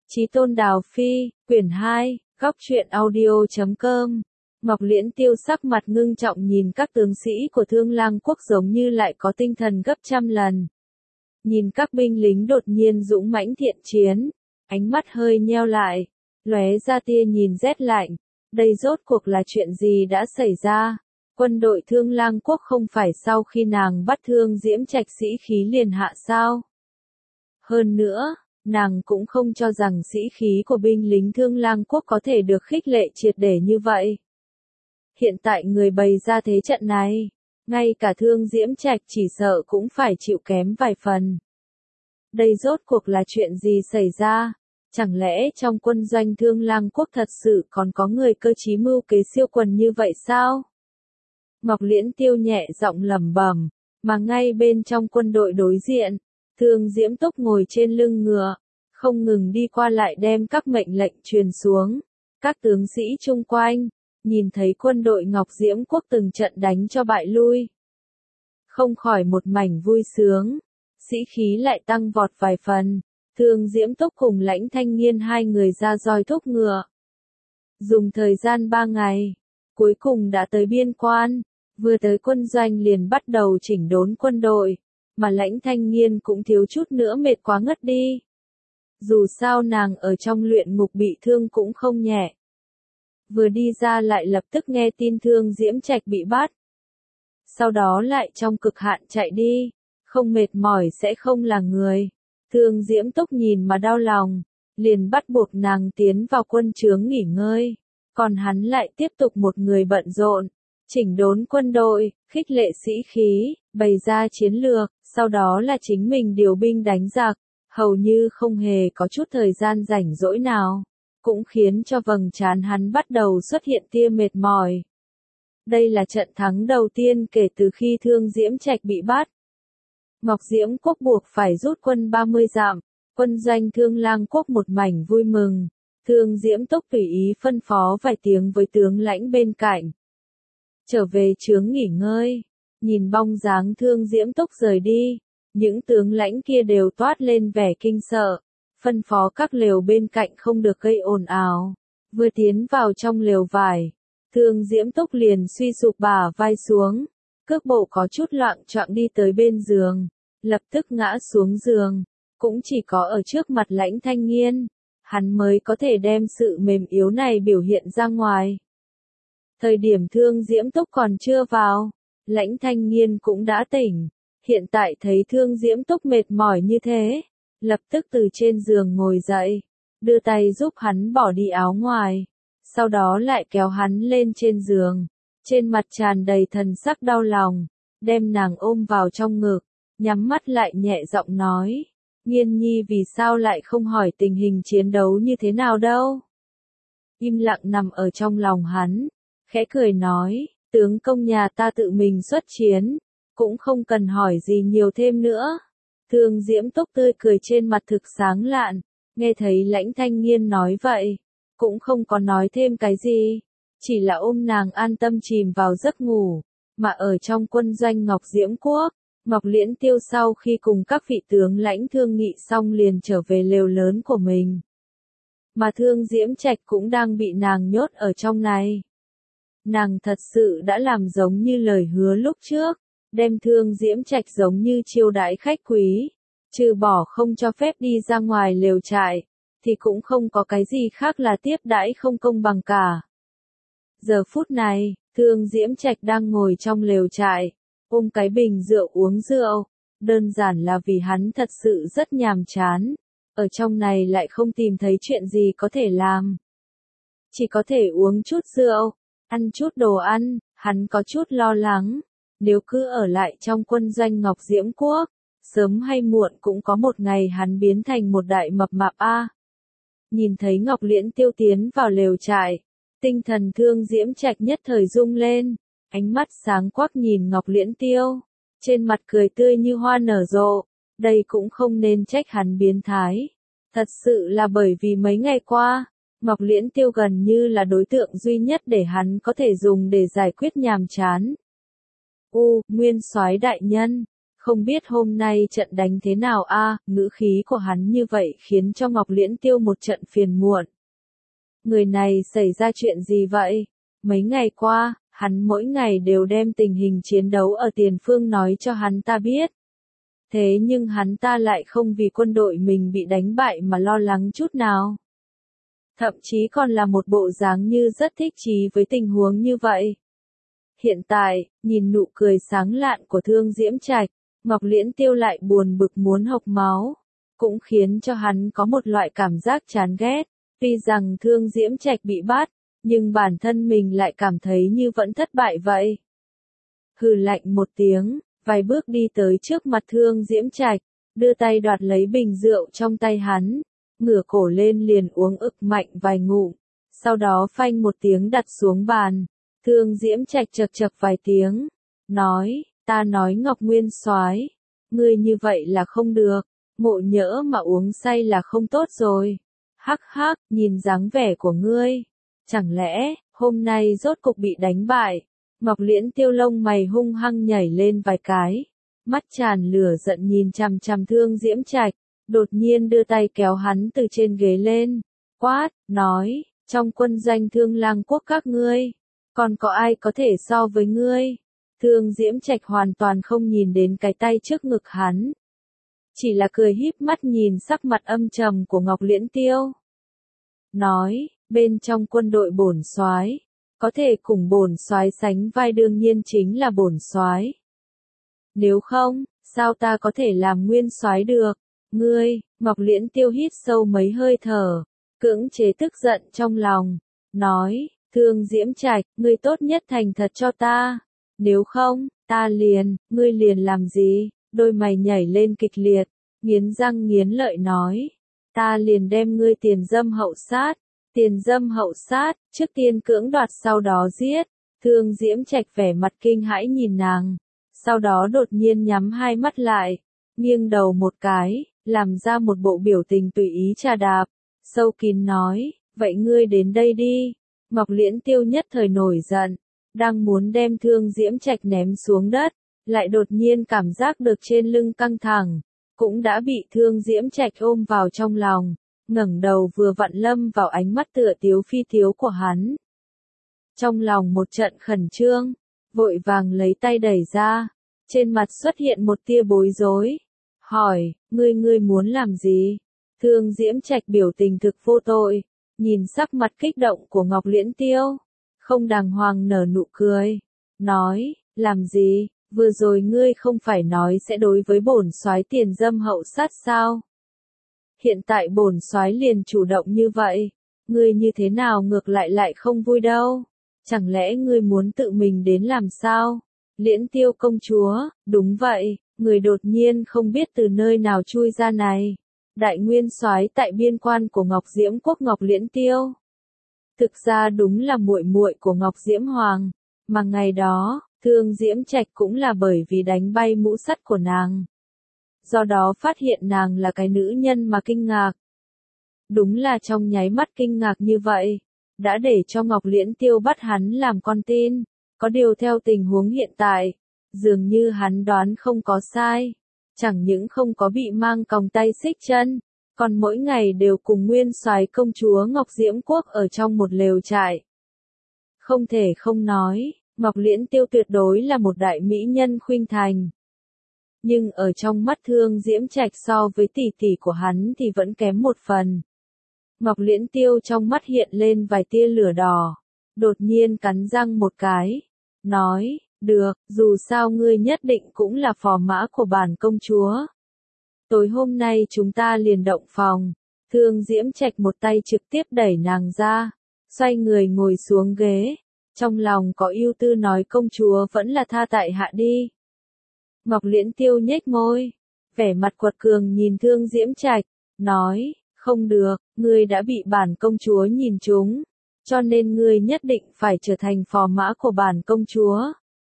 Chí Tôn Đào Phi, quyển 2, góc truyện audio.com. Ngọc Liễn Tiêu sắc mặt ngưng trọng nhìn các tướng sĩ của Thương Lang quốc giống như lại có tinh thần gấp trăm lần. Nhìn các binh lính đột nhiên dũng mãnh thiện chiến, ánh mắt hơi nheo lại, lóe ra tia nhìn rét lạnh. Đây rốt cuộc là chuyện gì đã xảy ra? Quân đội Thương Lang quốc không phải sau khi nàng bắt Thương Diễm Trạch sĩ khí liền hạ sao? Hơn nữa, nàng cũng không cho rằng sĩ khí của binh lính Thương Lang quốc có thể được khích lệ triệt để như vậy. Hiện tại người bày ra thế trận này, ngay cả Thương Diễm Trạch chỉ sợ cũng phải chịu kém vài phần. Đây rốt cuộc là chuyện gì xảy ra? Chẳng lẽ trong quân doanh Thương Lang quốc thật sự còn có người cơ trí mưu kế siêu quần như vậy sao? Ngọc Liễn Tiêu nhẹ giọng lẩm bẩm, mà ngay bên trong quân đội đối diện, Thương Diễm Túc ngồi trên lưng ngựa, không ngừng đi qua lại đem các mệnh lệnh truyền xuống. Các tướng sĩ chung quanh, nhìn thấy quân đội Ngọc Diễm quốc từng trận đánh cho bại lui, không khỏi một mảnh vui sướng, sĩ khí lại tăng vọt vài phần. Thương Diễm Túc cùng Lãnh Thanh Nghiên hai người ra roi thúc ngựa. Dùng thời gian 3 ngày, cuối cùng đã tới biên quan, vừa tới quân doanh liền bắt đầu chỉnh đốn quân đội, mà Lãnh Thanh Nghiên cũng thiếu chút nữa mệt quá ngất đi. Dù sao nàng ở trong luyện ngục bị thương cũng không nhẹ. Vừa đi ra lại lập tức nghe tin Thương Diễm Trạch bị bắt. Sau đó lại trong cực hạn chạy đi, không mệt mỏi sẽ không là người. Thương Diễm Túc nhìn mà đau lòng, liền bắt buộc nàng tiến vào quân trướng nghỉ ngơi, còn hắn lại tiếp tục một người bận rộn, chỉnh đốn quân đội, khích lệ sĩ khí, bày ra chiến lược, sau đó là chính mình điều binh đánh giặc, hầu như không hề có chút thời gian rảnh rỗi nào, cũng khiến cho vầng trán hắn bắt đầu xuất hiện tia mệt mỏi. Đây là trận thắng đầu tiên kể từ khi Thương Diễm Trạch bị bắt. Ngọc Diễm quốc buộc phải rút quân 30 dặm, quân doanh Thương Lang quốc một mảnh vui mừng. Thương Diễm Túc tùy ý phân phó vài tiếng với tướng lãnh bên cạnh. Trở về trướng nghỉ ngơi, nhìn bóng dáng Thương Diễm Túc rời đi, những tướng lãnh kia đều toát lên vẻ kinh sợ, phân phó các lều bên cạnh không được gây ồn ào. Vừa tiến vào trong lều vải, Thương Diễm Túc liền suy sụp bả vai xuống, cước bộ có chút loạng choạng đi tới bên giường, lập tức ngã xuống giường, cũng chỉ có ở trước mặt Lãnh Thanh Nghiên, hắn mới có thể đem sự mềm yếu này biểu hiện ra ngoài. Thời điểm Thương Diễm Túc còn chưa vào, Lãnh Thanh Nghiên cũng đã tỉnh, hiện tại thấy Thương Diễm Túc mệt mỏi như thế, lập tức từ trên giường ngồi dậy, đưa tay giúp hắn bỏ đi áo ngoài, sau đó lại kéo hắn lên trên giường, trên mặt tràn đầy thần sắc đau lòng, đem nàng ôm vào trong ngực, nhắm mắt lại nhẹ giọng nói, Nghiên nhi vì sao lại không hỏi tình hình chiến đấu như thế nào đâu. Im lặng nằm ở trong lòng hắn, khẽ cười nói, tướng công nhà ta tự mình xuất chiến, cũng không cần hỏi gì nhiều thêm nữa. Thương Diễm Túc tươi cười trên mặt thực sáng lạn, nghe thấy Lãnh Thanh Nghiên nói vậy, cũng không có nói thêm cái gì, chỉ là ôm nàng an tâm chìm vào giấc ngủ, mà ở trong quân doanh Ngọc Diễm quốc, Ngọc Liễn Tiêu sau khi cùng các vị tướng lãnh thương nghị xong liền trở về lều lớn của mình. Mà Thương Diễm Trạch cũng đang bị nàng nhốt ở trong này. Nàng thật sự đã làm giống như lời hứa lúc trước, đem Thương Diễm Trạch giống như chiêu đãi khách quý, trừ bỏ không cho phép đi ra ngoài lều trại, thì cũng không có cái gì khác là tiếp đãi không công bằng cả. Giờ phút này, Thương Diễm Trạch đang ngồi trong lều trại, ôm cái bình rượu uống rượu, đơn giản là vì hắn thật sự rất nhàm chán, ở trong này lại không tìm thấy chuyện gì có thể làm. Chỉ có thể uống chút rượu, ăn chút đồ ăn, hắn có chút lo lắng, nếu cứ ở lại trong quân doanh Ngọc Diễm quốc, sớm hay muộn cũng có một ngày hắn biến thành một đại mập mạp a. Nhìn thấy Ngọc Liễn Tiêu tiến vào lều trại, tinh thần Thương Diễm Trạch nhất thời rung lên, ánh mắt sáng quắc nhìn Ngọc Liễn Tiêu, trên mặt cười tươi như hoa nở rộ, đây cũng không nên trách hắn biến thái. Thật sự là bởi vì mấy ngày qua, Ngọc Liễn Tiêu gần như là đối tượng duy nhất để hắn có thể dùng để giải quyết nhàm chán. Nguyên soái đại nhân, không biết hôm nay trận đánh thế nào a? Ngữ khí của hắn như vậy khiến cho Ngọc Liễn Tiêu một trận phiền muộn. Người này xảy ra chuyện gì vậy? Mấy ngày qua, hắn mỗi ngày đều đem tình hình chiến đấu ở tiền phương nói cho hắn ta biết. Thế nhưng hắn ta lại không vì quân đội mình bị đánh bại mà lo lắng chút nào. Thậm chí còn là một bộ dáng như rất thích chí với tình huống như vậy. Hiện tại, nhìn nụ cười sáng lạn của Thương Diễm Trạch, Ngọc Liễn Tiêu lại buồn bực muốn hộc máu, cũng khiến cho hắn có một loại cảm giác chán ghét. Tuy rằng Thương Diễm Trạch bị bắt, nhưng bản thân mình lại cảm thấy như vẫn thất bại vậy. Hừ lạnh một tiếng, vài bước đi tới trước mặt Thương Diễm Trạch, đưa tay đoạt lấy bình rượu trong tay hắn, ngửa cổ lên liền uống ực mạnh vài ngụm, sau đó phanh một tiếng đặt xuống bàn. Thương Diễm Trạch chậc chậc vài tiếng, nói, ta nói Ngọc Nguyên Soái, ngươi như vậy là không được, ngộ nhỡ mà uống say là không tốt rồi. Hắc hắc, nhìn dáng vẻ của ngươi, chẳng lẽ, hôm nay rốt cục bị đánh bại. Ngọc Liễn Tiêu lông mày hung hăng nhảy lên vài cái, mắt tràn lửa giận nhìn chằm chằm Thương Diễm Trạch, đột nhiên đưa tay kéo hắn từ trên ghế lên, quát, nói, trong quân doanh Thương Lang quốc các ngươi, còn có ai có thể so với ngươi? Thương Diễm Trạch hoàn toàn không nhìn đến cái tay trước ngực hắn, chỉ là cười híp mắt nhìn sắc mặt âm trầm của Ngọc Liễn Tiêu. Nói, bên trong quân đội bổn soái, có thể cùng bổn soái sánh vai đương nhiên chính là bổn soái. Nếu không, sao ta có thể làm nguyên soái được? Ngươi, Ngọc Liễn Tiêu hít sâu mấy hơi thở, cưỡng chế tức giận trong lòng, nói, Thương Diễm Trạch, ngươi tốt nhất thành thật cho ta. Nếu không, ngươi liền làm gì? Đôi mày nhảy lên kịch liệt, nghiến răng nghiến lợi nói, ta liền đem ngươi tiền dâm hậu sát. Tiền dâm hậu sát, trước tiên cưỡng đoạt sau đó giết. Thương Diễm Trạch vẻ mặt kinh hãi nhìn nàng, sau đó đột nhiên nhắm hai mắt lại, nghiêng đầu một cái, làm ra một bộ biểu tình tùy ý trà đạp, sâu kín nói, vậy ngươi đến đây đi. Ngọc Liễn Tiêu nhất thời nổi giận, đang muốn đem Thương Diễm Trạch ném xuống đất, lại đột nhiên cảm giác được trên lưng căng thẳng, cũng đã bị Thương Diễm Trạch ôm vào trong lòng, ngẩng đầu vừa vặn lâm vào ánh mắt tựa tiếu phi tiếu của hắn. Trong lòng một trận khẩn trương, vội vàng lấy tay đẩy ra, trên mặt xuất hiện một tia bối rối, hỏi, ngươi muốn làm gì? Thương Diễm Trạch biểu tình thực vô tội, nhìn sắc mặt kích động của Ngọc Liễn Tiêu, không đàng hoàng nở nụ cười, nói, làm gì, vừa rồi ngươi không phải nói sẽ đối với bổn soái tiền dâm hậu sát sao? Hiện tại bổn soái liền chủ động như vậy, ngươi như thế nào ngược lại không vui đâu? Chẳng lẽ ngươi muốn tự mình đến làm sao? Liễn Tiêu công chúa, đúng vậy, người đột nhiên không biết từ nơi nào chui ra này. Đại nguyên soái tại biên quan của Ngọc Diễm quốc Ngọc Liễn Tiêu. Thực ra đúng là muội muội của Ngọc Diễm Hoàng, mà ngày đó, Thương Diễm Trạch cũng là bởi vì đánh bay mũ sắt của nàng. Do đó phát hiện nàng là cái nữ nhân mà kinh ngạc. Đúng là trong nháy mắt kinh ngạc như vậy, đã để cho Ngọc Liễn Tiêu bắt hắn làm con tin. Có điều theo tình huống hiện tại, dường như hắn đoán không có sai. Chẳng những không có bị mang còng tay xích chân, còn mỗi ngày đều cùng nguyên soái công chúa Ngọc Diễm quốc ở trong một lều trại. Không thể không nói, Ngọc Liễn Tiêu tuyệt đối là một đại mỹ nhân khuynh thành. Nhưng ở trong mắt Thương Diễm Trạch so với tỷ tỷ của hắn thì vẫn kém một phần. Ngọc Liễn Tiêu trong mắt hiện lên vài tia lửa đỏ, đột nhiên cắn răng một cái, nói, được, dù sao ngươi nhất định cũng là phò mã của bản công chúa. Tối hôm nay chúng ta liền động phòng. Thương Diễm Trạch một tay trực tiếp đẩy nàng ra, xoay người ngồi xuống ghế, trong lòng có ưu tư nói công chúa vẫn là tha tại hạ đi. Ngọc Liễn Tiêu nhếch môi, vẻ mặt quật cường nhìn Thương Diễm Trạch, nói, không được, ngươi đã bị bản công chúa nhìn trúng, cho nên ngươi nhất định phải trở thành phò mã của bản công chúa.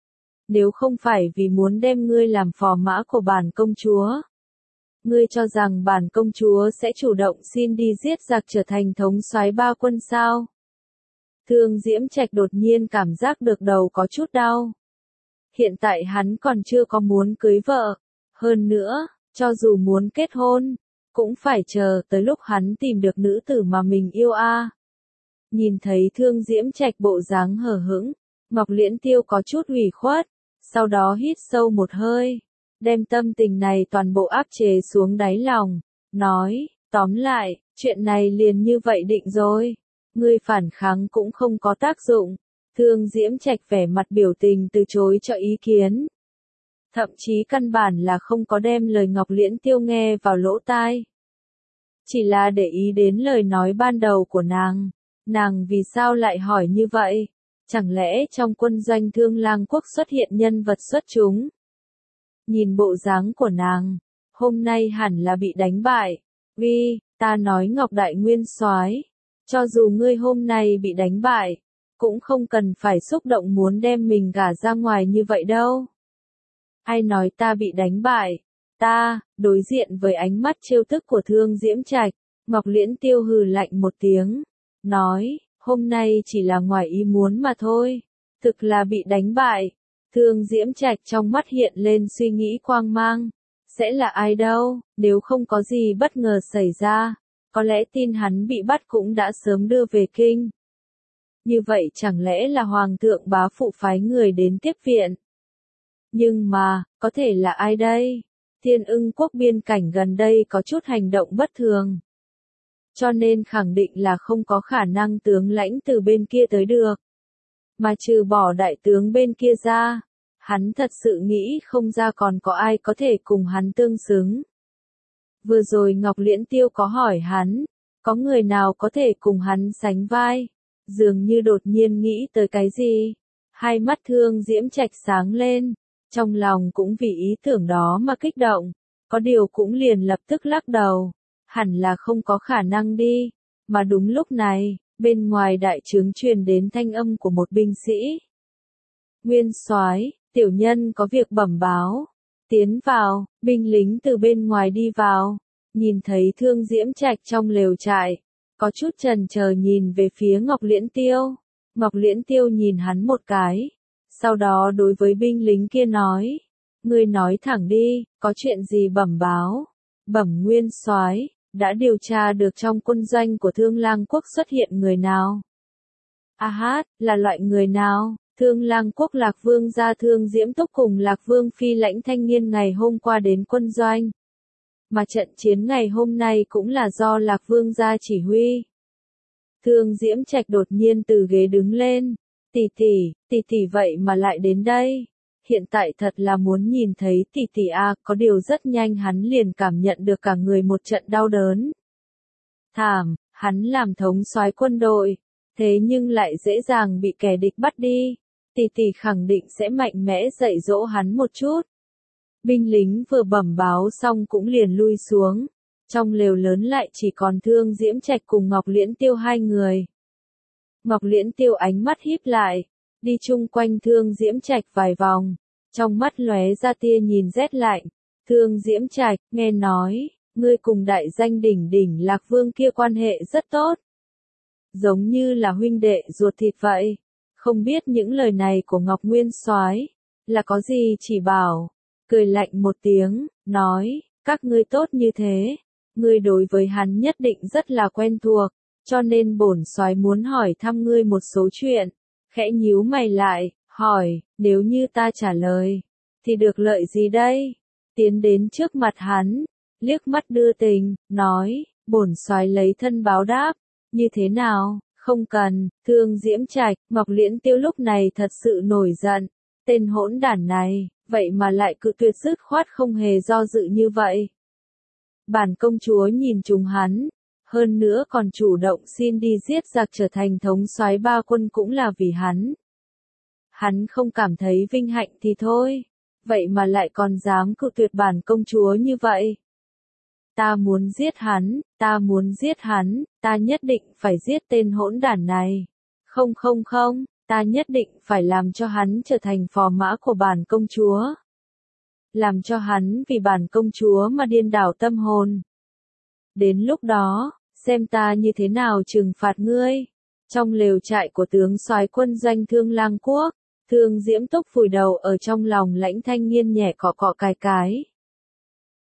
Nếu không phải vì muốn đem ngươi làm phò mã của bản công chúa, ngươi cho rằng bản công chúa sẽ chủ động xin đi giết giặc trở thành thống soái ba quân sao? Thương Diễm Trạch đột nhiên cảm giác được đầu có chút đau. Hiện tại hắn còn chưa có muốn cưới vợ, Hơn nữa, cho dù muốn kết hôn, cũng phải chờ tới lúc hắn tìm được nữ tử mà mình yêu a. Nhìn thấy Thương Diễm Trạch bộ dáng hờ hững, Ngọc Liễn Tiêu có chút ủy khuất, sau đó hít sâu một hơi, đem tâm tình này toàn bộ áp chế xuống đáy lòng, nói, tóm lại, chuyện này liền như vậy định rồi, ngươi phản kháng cũng không có tác dụng. Thương Diễm Trạch vẻ mặt biểu tình từ chối cho ý kiến. Thậm chí căn bản là không có đem lời Ngọc Liễn Tiêu nghe vào lỗ tai. Chỉ là để ý đến lời nói ban đầu của nàng. Nàng vì sao lại hỏi như vậy? Chẳng lẽ trong quân doanh Thương Lang Quốc xuất hiện nhân vật xuất chúng? Nhìn bộ dáng của nàng, hôm nay hẳn là bị đánh bại. Vì, ta nói Ngọc Đại Nguyên Soái, cho dù ngươi hôm nay bị đánh bại, cũng không cần phải xúc động muốn đem mình gả ra ngoài như vậy đâu. Ai nói ta bị đánh bại? Ta, đối diện với ánh mắt trêu tức của Thương Diễm Trạch, Ngọc Liễn Tiêu hừ lạnh một tiếng, nói, hôm nay chỉ là ngoài ý muốn mà thôi, thực là bị đánh bại. Thương Diễm Trạch trong mắt hiện lên suy nghĩ quang mang, sẽ là ai đâu, nếu không có gì bất ngờ xảy ra, có lẽ tin hắn bị bắt cũng đã sớm đưa về kinh. Như vậy chẳng lẽ là Hoàng thượng bá phụ phái người đến tiếp viện? Nhưng mà, có thể là ai đây? Thiên Ưng quốc biên cảnh gần đây có chút hành động bất thường. Cho nên khẳng định là không có khả năng tướng lãnh từ bên kia tới được. Mà trừ bỏ đại tướng bên kia ra, hắn thật sự nghĩ không ra còn có ai có thể cùng hắn tương xứng. Vừa rồi Ngọc Liễn Tiêu có hỏi hắn, có người nào có thể cùng hắn sánh vai? Dường như đột nhiên nghĩ tới cái gì? Hai mắt Thương Diễm Trạch sáng lên, trong lòng cũng vì ý tưởng đó mà kích động, có điều cũng liền lập tức lắc đầu, hẳn là không có khả năng đi. Mà đúng lúc này, bên ngoài đại trướng truyền đến thanh âm của một binh sĩ. Nguyên soái, tiểu nhân có việc bẩm báo. Tiến vào, binh lính từ bên ngoài đi vào, nhìn thấy Thương Diễm Trạch trong lều trại, có chút chần chờ nhìn về phía Ngọc Liễn Tiêu. Ngọc Liễn Tiêu nhìn hắn một cái, sau đó đối với binh lính kia nói, ngươi nói thẳng đi, có chuyện gì bẩm báo? Bẩm nguyên soái, đã điều tra được trong quân doanh của Thương Lang Quốc xuất hiện người nào? A hát, là loại người nào? Thương Lang Quốc Lạc Vương gia Thương Diễm Túc cùng Lạc Vương phi lãnh thanh niên ngày hôm qua đến quân doanh. Mà trận chiến ngày hôm nay cũng là do Lạc Vương gia chỉ huy. Thương Diễm Trạch đột nhiên từ ghế đứng lên. Tỷ tỷ vậy mà lại đến đây. Hiện tại thật là muốn nhìn thấy tỷ tỷ a, có điều rất nhanh hắn liền cảm nhận được cả người một trận đau đớn. Thảm, hắn làm thống soái quân đội, thế nhưng lại dễ dàng bị kẻ địch bắt đi. Tỷ tỷ khẳng định sẽ mạnh mẽ dạy dỗ hắn một chút. Binh lính vừa bẩm báo xong cũng liền lui xuống. Trong lều lớn lại chỉ còn Thương Diễm Trạch cùng Ngọc Liễn Tiêu hai người. Ngọc Liễn Tiêu ánh mắt híp lại, đi chung quanh Thương Diễm Trạch vài vòng, trong mắt lóe ra tia nhìn rét lạnh. Thương Diễm Trạch, nghe nói, ngươi cùng đại danh đỉnh đỉnh Lạc Vương kia quan hệ rất tốt. Giống như là huynh đệ ruột thịt vậy. Không biết những lời này của Ngọc Nguyên Soái là có gì chỉ bảo. Cười lạnh một tiếng, nói, các ngươi tốt như thế, ngươi đối với hắn nhất định rất là quen thuộc, cho nên bổn soái muốn hỏi thăm ngươi một số chuyện. Khẽ nhíu mày lại, hỏi, nếu như ta trả lời, thì được lợi gì đây? Tiến đến trước mặt hắn, liếc mắt đưa tình, nói, bổn soái lấy thân báo đáp, như thế nào? Không cần. Thương Diễm Trạch, Ngọc Liễn Tiêu lúc này thật sự nổi giận, tên hỗn đản này, vậy mà lại cự tuyệt dứt khoát không hề do dự như vậy. Bản công chúa nhìn chúng hắn, hơn nữa còn chủ động xin đi giết giặc trở thành thống soái ba quân cũng là vì hắn. Hắn không cảm thấy vinh hạnh thì thôi, vậy mà lại còn dám cự tuyệt bản công chúa như vậy. Ta muốn giết hắn, ta muốn giết hắn, ta nhất định phải giết tên hỗn đản này. Không, ta nhất định phải làm cho hắn trở thành phò mã của bản công chúa. Làm cho hắn vì bản công chúa mà điên đảo tâm hồn. Đến lúc đó, xem ta như thế nào trừng phạt ngươi. Trong lều trại của tướng soái quân doanh Thương Lang Quốc, Thương Diễm Túc vùi đầu ở trong lòng lãnh thanh niên nhẹ cọ cọ cái.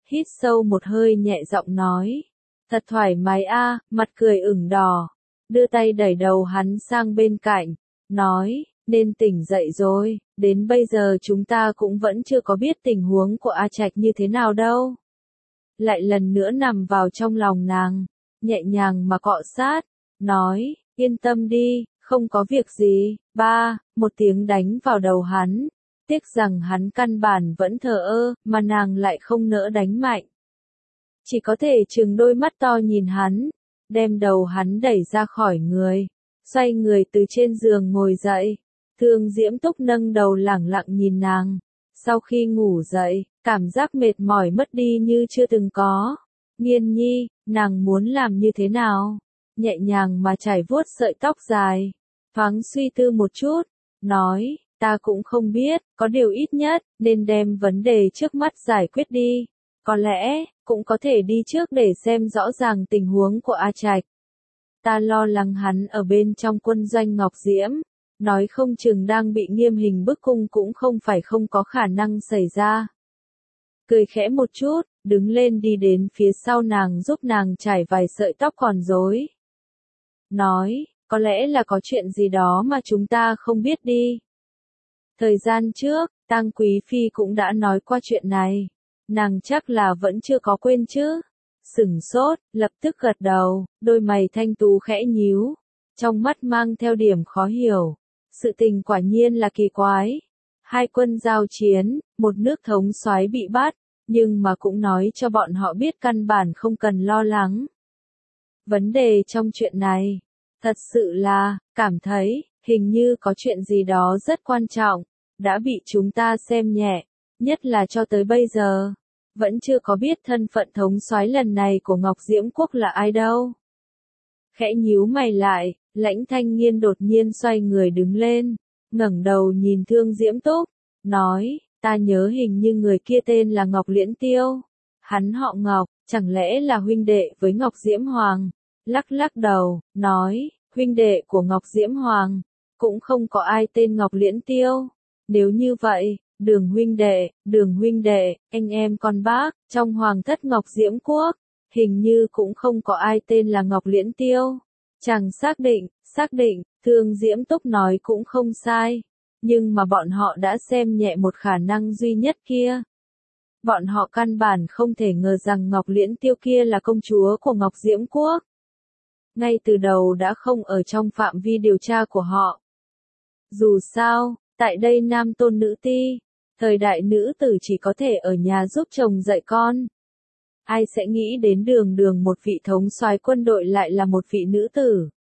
hít sâu một hơi nhẹ giọng nói. Thật thoải mái a, mặt cười ửng đỏ, đưa tay đẩy đầu hắn sang bên cạnh, nói, nên tỉnh dậy rồi, đến bây giờ chúng ta cũng vẫn chưa có biết tình huống của A Trạch như thế nào đâu. Lại lần nữa nằm vào trong lòng nàng, nhẹ nhàng mà cọ sát, nói, yên tâm đi, không có việc gì. Một tiếng đánh vào đầu hắn, tiếc rằng hắn căn bản vẫn thờ ơ, mà nàng lại không nỡ đánh mạnh. Chỉ có thể trừng đôi mắt to nhìn hắn, đem đầu hắn đẩy ra khỏi người, xoay người từ trên giường ngồi dậy. Thương Diễm Túc nâng đầu lẳng lặng nhìn nàng. Sau khi ngủ dậy, cảm giác mệt mỏi mất đi như chưa từng có. Nghiên nhi, nàng muốn làm như thế nào? Nhẹ nhàng mà chải vuốt sợi tóc dài. Thoáng suy tư một chút, nói, ta cũng không biết, có điều ít nhất, nên đem vấn đề trước mắt giải quyết đi. Có lẽ, cũng có thể đi trước để xem rõ ràng tình huống của A Trạch. Ta lo lắng hắn ở bên trong quân doanh Ngọc Diễm, nói không chừng đang bị nghiêm hình bức cung cũng không phải không có khả năng xảy ra. Cười khẽ một chút, đứng lên đi đến phía sau nàng giúp nàng trải vài sợi tóc còn rối. Nói, có lẽ là có chuyện gì đó mà chúng ta không biết đi. Thời gian trước, Tang Quý Phi cũng đã nói qua chuyện này. Nàng chắc là vẫn chưa có quên chứ. Sửng sốt, lập tức gật đầu, đôi mày thanh tú khẽ nhíu. Trong mắt mang theo điểm khó hiểu. Sự tình quả nhiên là kỳ quái. Hai quân giao chiến, một nước thống soái bị bắt, nhưng mà cũng nói cho bọn họ biết căn bản không cần lo lắng. Vấn đề trong chuyện này, thật sự là, cảm thấy, hình như có chuyện gì đó rất quan trọng, đã bị chúng ta xem nhẹ, nhất là cho tới bây giờ, vẫn chưa có biết thân phận thống soái lần này của Ngọc Diễm Quốc là ai đâu. Khẽ nhíu mày lại, Lãnh Thanh Nghiên đột nhiên xoay người đứng lên, ngẩng đầu nhìn Thương Diễm Túc, nói, ta nhớ hình như người kia tên là Ngọc Liễn Tiêu. Hắn họ Ngọc, chẳng lẽ là huynh đệ với Ngọc Diễm Hoàng? Lắc lắc đầu, nói, huynh đệ của Ngọc Diễm Hoàng, cũng không có ai tên Ngọc Liễn Tiêu. Nếu như vậy, Đường huynh đệ, anh em con bác, trong Hoàng thất Ngọc Diễm Quốc, hình như cũng không có ai tên là Ngọc Liễn Tiêu. Chàng xác định, Thương Diễm Túc nói cũng không sai. Nhưng mà bọn họ đã xem nhẹ một khả năng duy nhất kia. Bọn họ căn bản không thể ngờ rằng Ngọc Liễn Tiêu kia là công chúa của Ngọc Diễm Quốc. Ngay từ đầu đã không ở trong phạm vi điều tra của họ. Dù sao, tại đây nam tôn nữ ti, thời đại nữ tử chỉ có thể ở nhà giúp chồng dạy con. Ai sẽ nghĩ đến đường một vị thống soái quân đội lại là một vị nữ tử.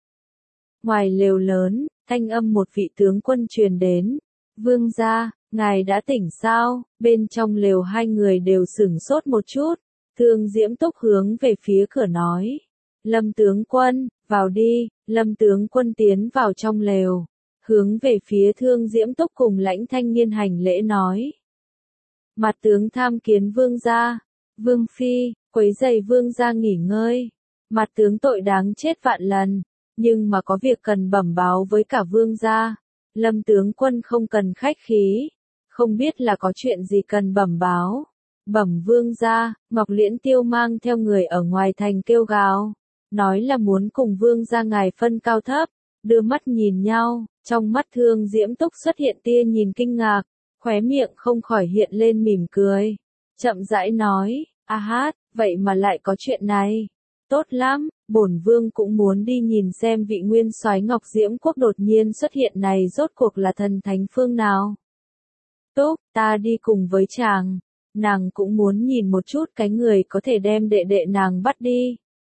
Ngoài lều lớn, thanh âm một vị tướng quân truyền đến. Vương gia, ngài đã tỉnh sao? Bên trong lều hai người đều sửng sốt một chút. Thương Diễm Túc hướng về phía cửa nói. Lâm tướng quân, vào đi. Lâm tướng quân tiến vào trong lều. Hướng về phía Thương Diễm Túc cùng Lãnh Thanh Nghiên hành lễ nói. Mặt tướng tham kiến vương gia. Vương phi, quấy rầy vương gia nghỉ ngơi. Mặt tướng tội đáng chết vạn lần. Nhưng mà có việc cần bẩm báo với cả vương gia. Lâm tướng quân không cần khách khí. Không biết là có chuyện gì cần bẩm báo. Bẩm vương gia, Ngọc Liễn Tiêu mang theo người ở ngoài thành kêu gào. Nói là muốn cùng vương gia ngài phân cao thấp. Đưa mắt nhìn nhau, trong mắt Thương Diễm Túc xuất hiện tia nhìn kinh ngạc. Khóe miệng không khỏi hiện lên mỉm cười. Chậm rãi nói, a hát, vậy mà lại có chuyện này. Tốt lắm, bổn vương cũng muốn đi nhìn xem vị nguyên soái Ngọc Diễm Quốc đột nhiên xuất hiện này rốt cuộc là thần thánh phương nào. Túc, ta đi cùng với chàng. Nàng cũng muốn nhìn một chút cái người có thể đem đệ đệ nàng bắt đi.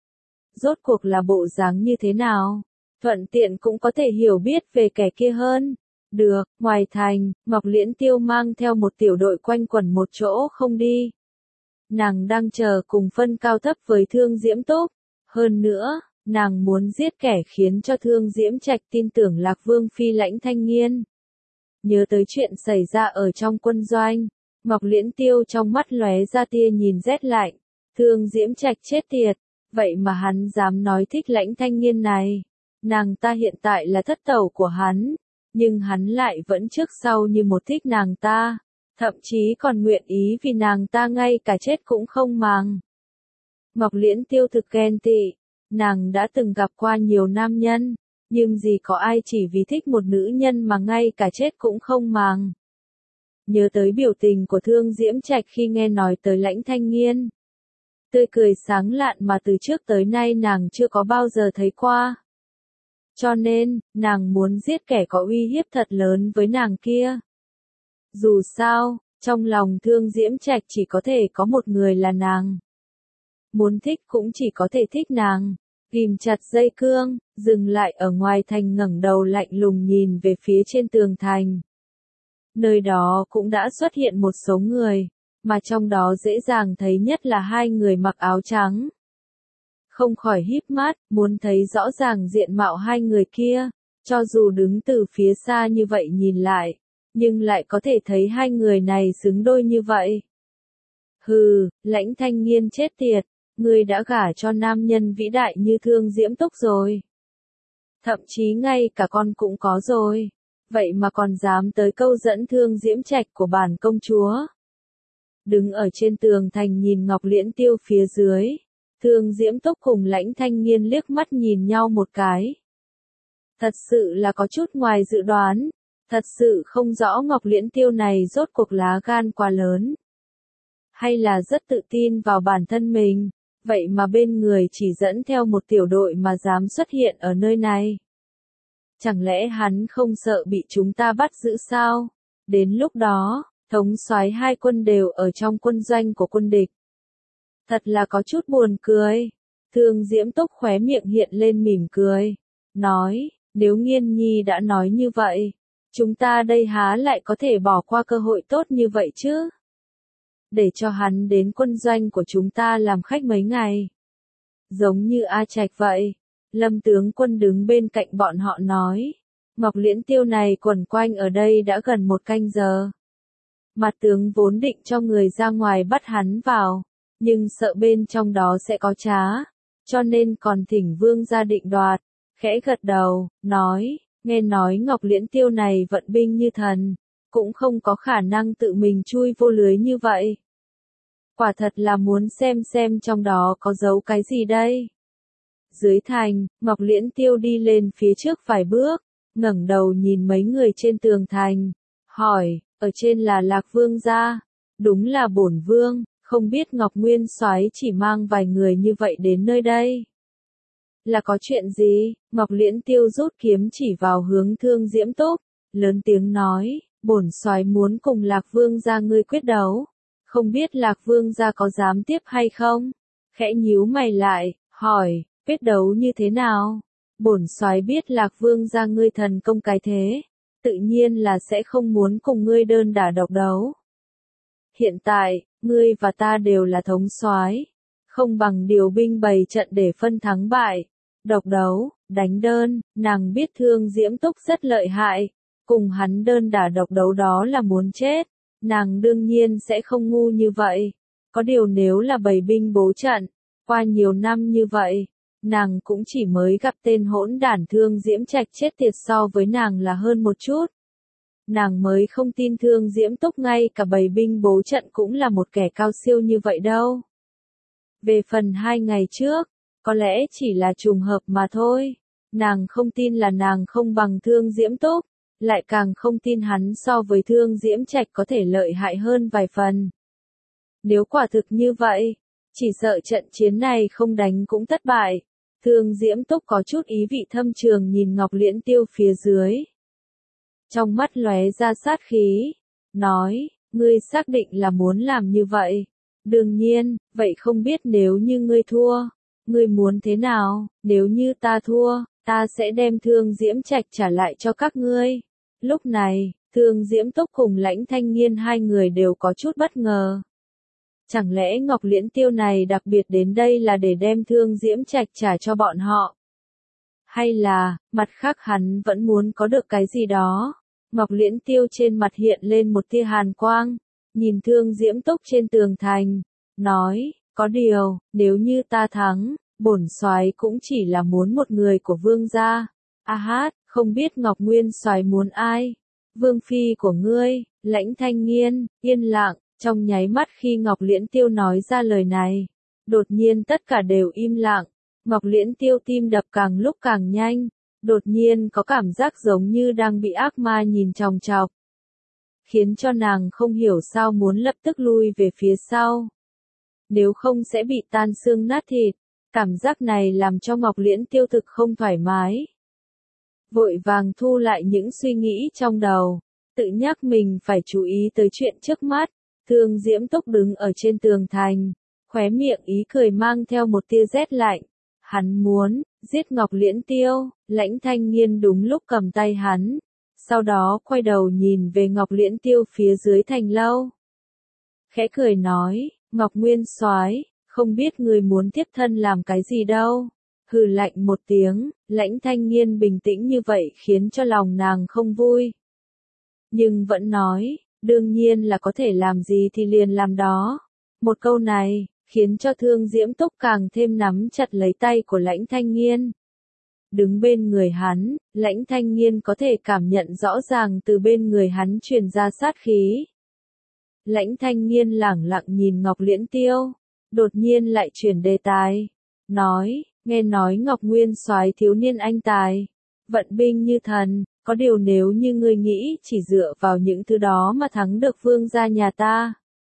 Rốt cuộc là bộ dáng như thế nào? Thuận tiện cũng có thể hiểu biết về kẻ kia hơn. Được, ngoài thành, Ngọc Liễn Tiêu mang theo một tiểu đội quanh quẩn một chỗ không đi. Nàng đang chờ cùng phân cao thấp với Thương Diễm Túc. Hơn nữa, nàng muốn giết kẻ khiến cho Thương Diễm Trạch tin tưởng Lạc Vương Phi Lãnh Thanh Nghiên. Nhớ tới chuyện xảy ra ở trong quân doanh, Ngọc Liễn Tiêu trong mắt lóe ra tia nhìn rét lạnh. Thương Diễm Trạch chết tiệt, vậy mà hắn dám nói thích Lãnh Thanh Nghiên này. Nàng ta hiện tại là thất tẩu của hắn, nhưng hắn lại vẫn trước sau như một thích nàng ta. thậm chí còn nguyện ý vì nàng ta ngay cả chết cũng không màng. Ngọc Liễn Tiêu thực ghen tị, nàng đã từng gặp qua nhiều nam nhân, nhưng gì có ai chỉ vì thích một nữ nhân mà ngay cả chết cũng không màng. Nhớ tới biểu tình của Thương Diễm Trạch khi nghe nói tới Lãnh Thanh Nghiên. Tươi cười sáng lạn mà từ trước tới nay nàng chưa có bao giờ thấy qua. Cho nên, nàng muốn giết kẻ có uy hiếp thật lớn với nàng kia. Dù sao, trong lòng Thương Diễm Trạch chỉ có thể có một người là nàng. Muốn thích cũng chỉ có thể thích nàng. Ghim chặt dây cương, dừng lại ở ngoài thành, ngẩng đầu lạnh lùng nhìn về phía trên tường thành. Nơi đó cũng đã xuất hiện một số người, mà trong đó dễ dàng thấy nhất là hai người mặc áo trắng. Không khỏi híp mắt, muốn thấy rõ ràng diện mạo hai người kia, cho dù đứng từ phía xa như vậy nhìn lại, nhưng lại có thể thấy hai người này xứng đôi như vậy. Hừ, Lãnh Thanh Nghiên chết tiệt, ngươi đã gả cho nam nhân vĩ đại như Thương Diễm Túc rồi. Thậm chí ngay cả con cũng có rồi, vậy mà còn dám tới câu dẫn Thương Diễm Trạch của bản công chúa. Đứng ở trên tường thành nhìn Ngọc Liễn Tiêu phía dưới, Thương Diễm Túc cùng Lãnh Thanh Nghiên liếc mắt nhìn nhau một cái. Thật sự là có chút ngoài dự đoán, thật sự không rõ Ngọc Liễn Tiêu này rốt cuộc lá gan quá lớn. Hay là rất tự tin vào bản thân mình, vậy mà bên người chỉ dẫn theo một tiểu đội mà dám xuất hiện ở nơi này. Chẳng lẽ hắn không sợ bị chúng ta bắt giữ sao? Đến lúc đó, thống soái hai quân đều ở trong quân doanh của quân địch. Thật là có chút buồn cười. Thương Diễm Túc khóe miệng hiện lên mỉm cười. Nói, nếu Nghiên Nhi đã nói như vậy, chúng ta đây há lại có thể bỏ qua cơ hội tốt như vậy chứ? Để cho hắn đến quân doanh của chúng ta làm khách mấy ngày. Giống như A Trạch vậy. Lâm tướng quân đứng bên cạnh bọn họ nói. Ngọc Liễn Tiêu này quẩn quanh ở đây đã gần 1 canh giờ. Mặt tướng vốn định cho người ra ngoài bắt hắn vào, nhưng sợ bên trong đó sẽ có trá, cho nên còn thỉnh vương gia định đoạt. Khẽ gật đầu, nói, nghe nói Ngọc Liễn Tiêu này vận binh như thần, cũng không có khả năng tự mình chui vô lưới như vậy. Quả thật là muốn xem trong đó có giấu cái gì đây. Dưới thành, Ngọc Liễn Tiêu đi lên phía trước vài bước, ngẩng đầu nhìn mấy người trên tường thành, hỏi, ở trên là Lạc Vương gia? Đúng là bổn vương, không biết Ngọc Nguyên soái chỉ mang vài người như vậy đến nơi đây. Là có chuyện gì? Ngọc Liễn Tiêu rút kiếm chỉ vào hướng Thương Diễm Túc, lớn tiếng nói, bổn soái muốn cùng Lạc Vương gia ngươi quyết đấu. Không biết Lạc Vương gia có dám tiếp hay không? Khẽ nhíu mày lại, hỏi, quyết đấu như thế nào? Bổn soái biết Lạc Vương gia ngươi thần công cái thế, tự nhiên là sẽ không muốn cùng ngươi đơn đả độc đấu. Hiện tại, ngươi và ta đều là thống soái, không bằng điều binh bày trận để phân thắng bại. Độc đấu, đánh đơn, nàng biết Thương Diễm Túc rất lợi hại, cùng hắn đơn đả độc đấu đó là muốn chết, nàng đương nhiên sẽ không ngu như vậy. Có điều nếu là bày binh bố trận, qua nhiều năm như vậy, nàng cũng chỉ mới gặp tên hỗn đản Thương Diễm Trạch chết tiệt, so với nàng là hơn một chút. Nàng mới không tin Thương Diễm Túc ngay cả bày binh bố trận cũng là một kẻ cao siêu như vậy đâu. Về phần 2 ngày trước, có lẽ chỉ là trùng hợp mà thôi. Nàng không tin là nàng không bằng Thương Diễm Túc, lại càng không tin hắn so với Thương Diễm Trạch có thể lợi hại hơn vài phần. Nếu quả thực như vậy, chỉ sợ trận chiến này không đánh cũng thất bại. Thương Diễm Túc có chút ý vị thâm trường nhìn Ngọc Liễn Tiêu phía dưới. Trong mắt lóe ra sát khí, nói, ngươi xác định là muốn làm như vậy. Đương nhiên, vậy không biết nếu như ngươi thua, ngươi muốn thế nào? Nếu như ta thua, ta sẽ đem Thương Diễm Trạch trả lại cho các ngươi. Lúc này, Thương Diễm Túc cùng Lãnh Thanh Nghiên hai người đều có chút bất ngờ. Chẳng lẽ Ngọc Liễn Tiêu này đặc biệt đến đây là để đem Thương Diễm Trạch trả cho bọn họ? Hay là, mặt khác hắn vẫn muốn có được cái gì đó? Ngọc Liễn Tiêu trên mặt hiện lên một tia hàn quang, nhìn Thương Diễm Túc trên tường thành, nói, có điều, nếu như ta thắng, bổn soái cũng chỉ là muốn một người của vương gia. A hát, không biết Ngọc Nguyên soái muốn ai? Vương phi của ngươi, Lãnh Thanh Nghiên, yên lặng, trong nháy mắt khi Ngọc Liễn Tiêu nói ra lời này. Đột nhiên tất cả đều im lặng, Ngọc Liễn Tiêu tim đập càng lúc càng nhanh, đột nhiên có cảm giác giống như đang bị ác ma nhìn chòng chọc. Khiến cho nàng không hiểu sao muốn lập tức lui về phía sau. Nếu không sẽ bị tan xương nát thịt, cảm giác này làm cho Ngọc Liễn Tiêu thực không thoải mái. Vội vàng thu lại những suy nghĩ trong đầu, tự nhắc mình phải chú ý tới chuyện trước mắt. Thương Diễm Túc đứng ở trên tường thành, khóe miệng ý cười mang theo một tia rét lạnh. Hắn muốn giết Ngọc Liễn Tiêu, Lãnh Thanh Nghiên đúng lúc cầm tay hắn, sau đó quay đầu nhìn về Ngọc Liễn Tiêu phía dưới thành lâu. Khẽ cười nói, Ngọc Nguyên Soái, không biết người muốn tiếp thân làm cái gì đâu. Hừ lạnh một tiếng, Lãnh Thanh Nghiên bình tĩnh như vậy khiến cho lòng nàng không vui. Nhưng vẫn nói, đương nhiên là có thể làm gì thì liền làm đó. Một câu này, khiến cho Thương Diễm Túc càng thêm nắm chặt lấy tay của Lãnh Thanh Nghiên. Đứng bên người hắn, Lãnh Thanh Nghiên có thể cảm nhận rõ ràng từ bên người hắn truyền ra sát khí. Lãnh Thanh Nghiên lẳng lặng nhìn Ngọc Liễn Tiêu, đột nhiên lại chuyển đề tài, nói, nghe nói Ngọc Nguyên Soái thiếu niên anh tài, vận binh như thần, có điều nếu như ngươi nghĩ chỉ dựa vào những thứ đó mà thắng được vương gia nhà ta,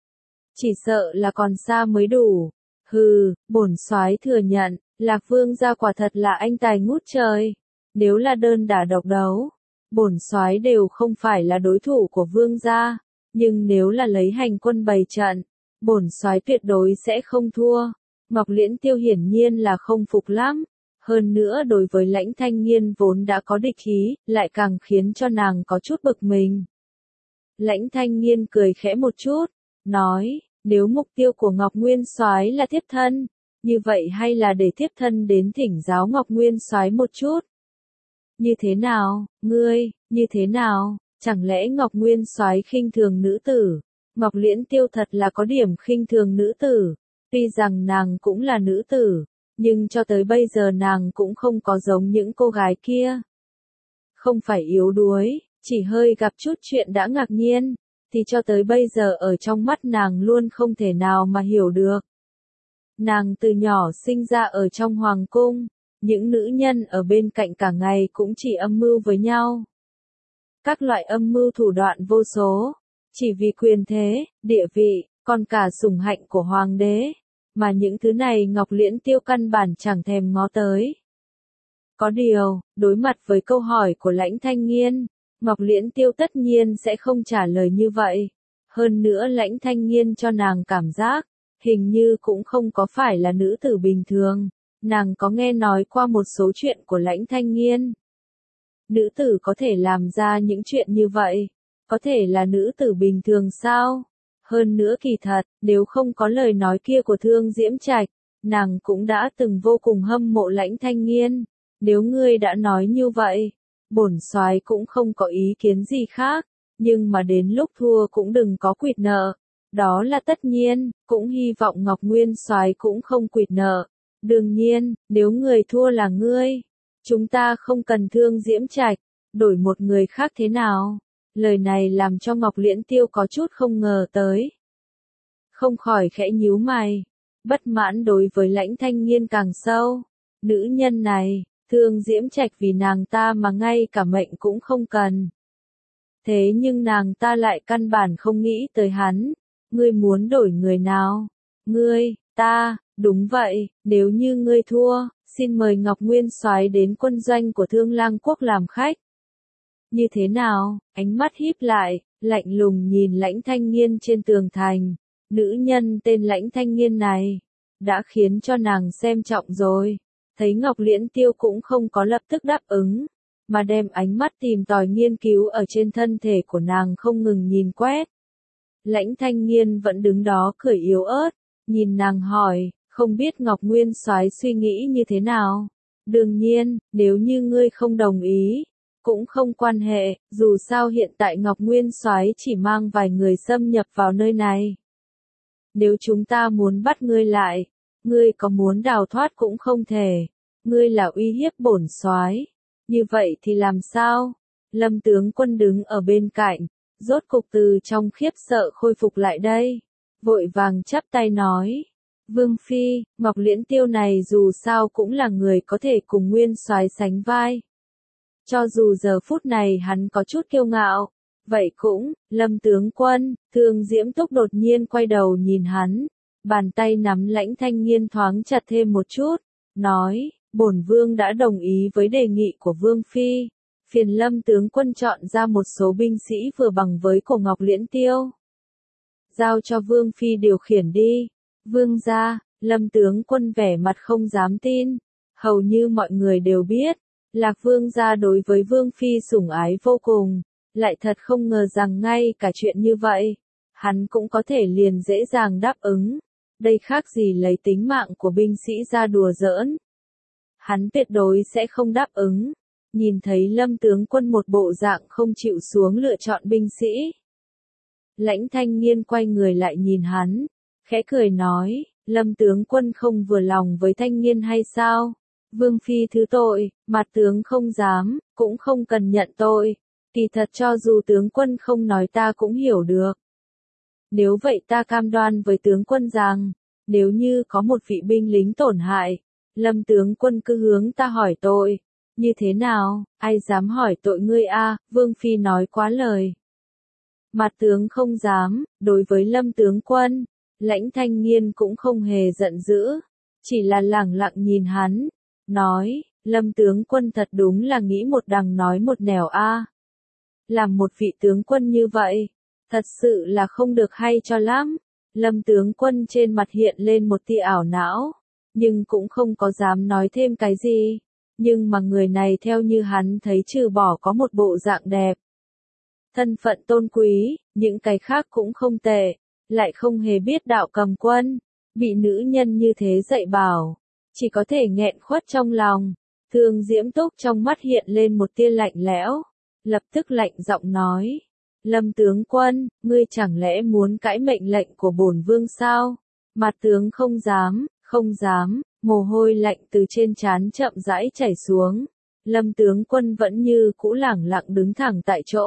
chỉ sợ là còn xa mới đủ. Hừ, bổn soái thừa nhận, Lạc Vương gia quả thật là anh tài ngút trời, nếu là đơn đả độc đấu, bổn soái đều không phải là đối thủ của vương gia, nhưng nếu là lấy hành quân bày trận, bổn soái tuyệt đối sẽ không thua. Ngọc Liễn Tiêu hiển nhiên là không phục lắm, hơn nữa đối với Lãnh Thanh Nghiên vốn đã có địch ý, lại càng khiến cho nàng có chút bực mình. Lãnh Thanh Nghiên cười khẽ một chút, nói, nếu mục tiêu của Ngọc Nguyên Soái là tiếp thân, như vậy hay là để tiếp thân đến thỉnh giáo Ngọc Nguyên Soái một chút. Như thế nào, ngươi, như thế nào, chẳng lẽ Ngọc Nguyên Soái khinh thường nữ tử? Ngọc Liễn Tiêu thật là có điểm khinh thường nữ tử, tuy rằng nàng cũng là nữ tử, nhưng cho tới bây giờ nàng cũng không có giống những cô gái kia. Không phải yếu đuối, chỉ hơi gặp chút chuyện đã ngạc nhiên, thì cho tới bây giờ ở trong mắt nàng luôn không thể nào mà hiểu được. Nàng từ nhỏ sinh ra ở trong hoàng cung, những nữ nhân ở bên cạnh cả ngày cũng chỉ âm mưu với nhau. Các loại âm mưu thủ đoạn vô số, chỉ vì quyền thế, địa vị, còn cả sủng hạnh của hoàng đế, mà những thứ này Ngọc Liễn Tiêu căn bản chẳng thèm ngó tới. Có điều, đối mặt với câu hỏi của Lãnh Thanh Nghiên, Ngọc Liễn Tiêu tất nhiên sẽ không trả lời như vậy. Hơn nữa Lãnh Thanh Nghiên cho nàng cảm giác, hình như cũng không có phải là nữ tử bình thường. Nàng có nghe nói qua một số chuyện của Lãnh Thanh Nghiên. Nữ tử có thể làm ra những chuyện như vậy, có thể là nữ tử bình thường sao? Hơn nữa kỳ thật, nếu không có lời nói kia của Thương Diễm Trạch, nàng cũng đã từng vô cùng hâm mộ Lãnh Thanh Nghiên. Nếu ngươi đã nói như vậy, bổn soái cũng không có ý kiến gì khác, nhưng mà đến lúc thua cũng đừng có quỵt nợ. Đó là tất nhiên, cũng hy vọng Ngọc Nguyên Soái cũng không quỵt nợ. Đương nhiên, nếu người thua là ngươi, chúng ta không cần Thương Diễm Trạch, đổi một người khác thế nào? Lời này làm cho Ngọc Liễn Tiêu có chút không ngờ tới. Không khỏi khẽ nhíu mày, bất mãn đối với Lãnh Thanh Nghiên càng sâu. Nữ nhân này, Thương Diễm Trạch vì nàng ta mà ngay cả mệnh cũng không cần. Thế nhưng nàng ta lại căn bản không nghĩ tới hắn. Ngươi muốn đổi người nào? Ngươi, ta, đúng vậy, nếu như ngươi thua, xin mời Ngọc Nguyên Soái đến quân doanh của Thương Lang Quốc làm khách. Như thế nào? Ánh mắt híp lại, lạnh lùng nhìn Lãnh Thanh Nghiên trên tường thành. Nữ nhân tên Lãnh Thanh Nghiên này, đã khiến cho nàng xem trọng rồi. Thấy Ngọc Liễn Tiêu cũng không có lập tức đáp ứng, mà đem ánh mắt tìm tòi nghiên cứu ở trên thân thể của nàng không ngừng nhìn quét. Lãnh Thanh Nghiên vẫn đứng đó cười yếu ớt, nhìn nàng hỏi, không biết Ngọc Nguyên Soái suy nghĩ như thế nào? Đương nhiên, nếu như ngươi không đồng ý, cũng không quan hệ, dù sao hiện tại Ngọc Nguyên Soái chỉ mang vài người xâm nhập vào nơi này. Nếu chúng ta muốn bắt ngươi lại, ngươi có muốn đào thoát cũng không thể. Ngươi là uy hiếp bổn soái. Như vậy thì làm sao? Lâm tướng quân đứng ở bên cạnh, rốt cục từ trong khiếp sợ khôi phục lại đây. Vội vàng chắp tay nói. Vương Phi, Ngọc Liễn Tiêu này dù sao cũng là người có thể cùng Nguyên Soái sánh vai. Cho dù giờ phút này hắn có chút kiêu ngạo, vậy cũng, Lâm tướng quân, Thương Diễm Túc đột nhiên quay đầu nhìn hắn, bàn tay nắm Lãnh Thanh Nghiên thoáng chặt thêm một chút, nói, bổn vương đã đồng ý với đề nghị của Vương Phi, phiền Lâm tướng quân chọn ra một số binh sĩ vừa bằng với của Ngọc Liễn Tiêu. Giao cho Vương Phi điều khiển đi. Vương gia, Lâm tướng quân vẻ mặt không dám tin, hầu như mọi người đều biết, Lạc Vương gia đối với Vương Phi sủng ái vô cùng, lại thật không ngờ rằng ngay cả chuyện như vậy, hắn cũng có thể liền dễ dàng đáp ứng, đây khác gì lấy tính mạng của binh sĩ ra đùa giỡn. Hắn tuyệt đối sẽ không đáp ứng, nhìn thấy Lâm tướng quân một bộ dạng không chịu xuống lựa chọn binh sĩ. Lãnh Thanh Nghiên quay người lại nhìn hắn, khẽ cười nói, Lâm tướng quân không vừa lòng với Thanh Nghiên hay sao? Vương Phi thứ tội, mặt tướng không dám, cũng không cần nhận tội. Kỳ thật cho dù tướng quân không nói ta cũng hiểu được. Nếu vậy ta cam đoan với tướng quân rằng, nếu như có một vị binh lính tổn hại, Lâm tướng quân cứ hướng ta hỏi tội. Như thế nào, ai dám hỏi tội ngươi a? Vương Phi nói quá lời. Mặt tướng không dám, đối với Lâm tướng quân, Lãnh Thanh Nghiên cũng không hề giận dữ, chỉ là lẳng lặng nhìn hắn, nói, Lâm tướng quân thật đúng là nghĩ một đằng nói một nẻo a. Làm một vị tướng quân như vậy, thật sự là không được hay cho lắm. Lâm tướng quân trên mặt hiện lên một tia ảo não, nhưng cũng không có dám nói thêm cái gì. Nhưng mà người này theo như hắn thấy trừ bỏ có một bộ dạng đẹp, thân phận tôn quý, những cái khác cũng không tệ, lại không hề biết đạo cầm quân, bị nữ nhân như thế dạy bảo, chỉ có thể nghẹn khuất trong lòng. Thương Diễm Túc trong mắt hiện lên một tia lạnh lẽo, lập tức lạnh giọng nói, Lâm tướng quân, ngươi chẳng lẽ muốn cãi mệnh lệnh của bổn vương sao? Mặt tướng không dám, không dám, mồ hôi lạnh từ trên trán chậm rãi chảy xuống. Lâm tướng quân vẫn như cũ lẳng lặng đứng thẳng tại chỗ.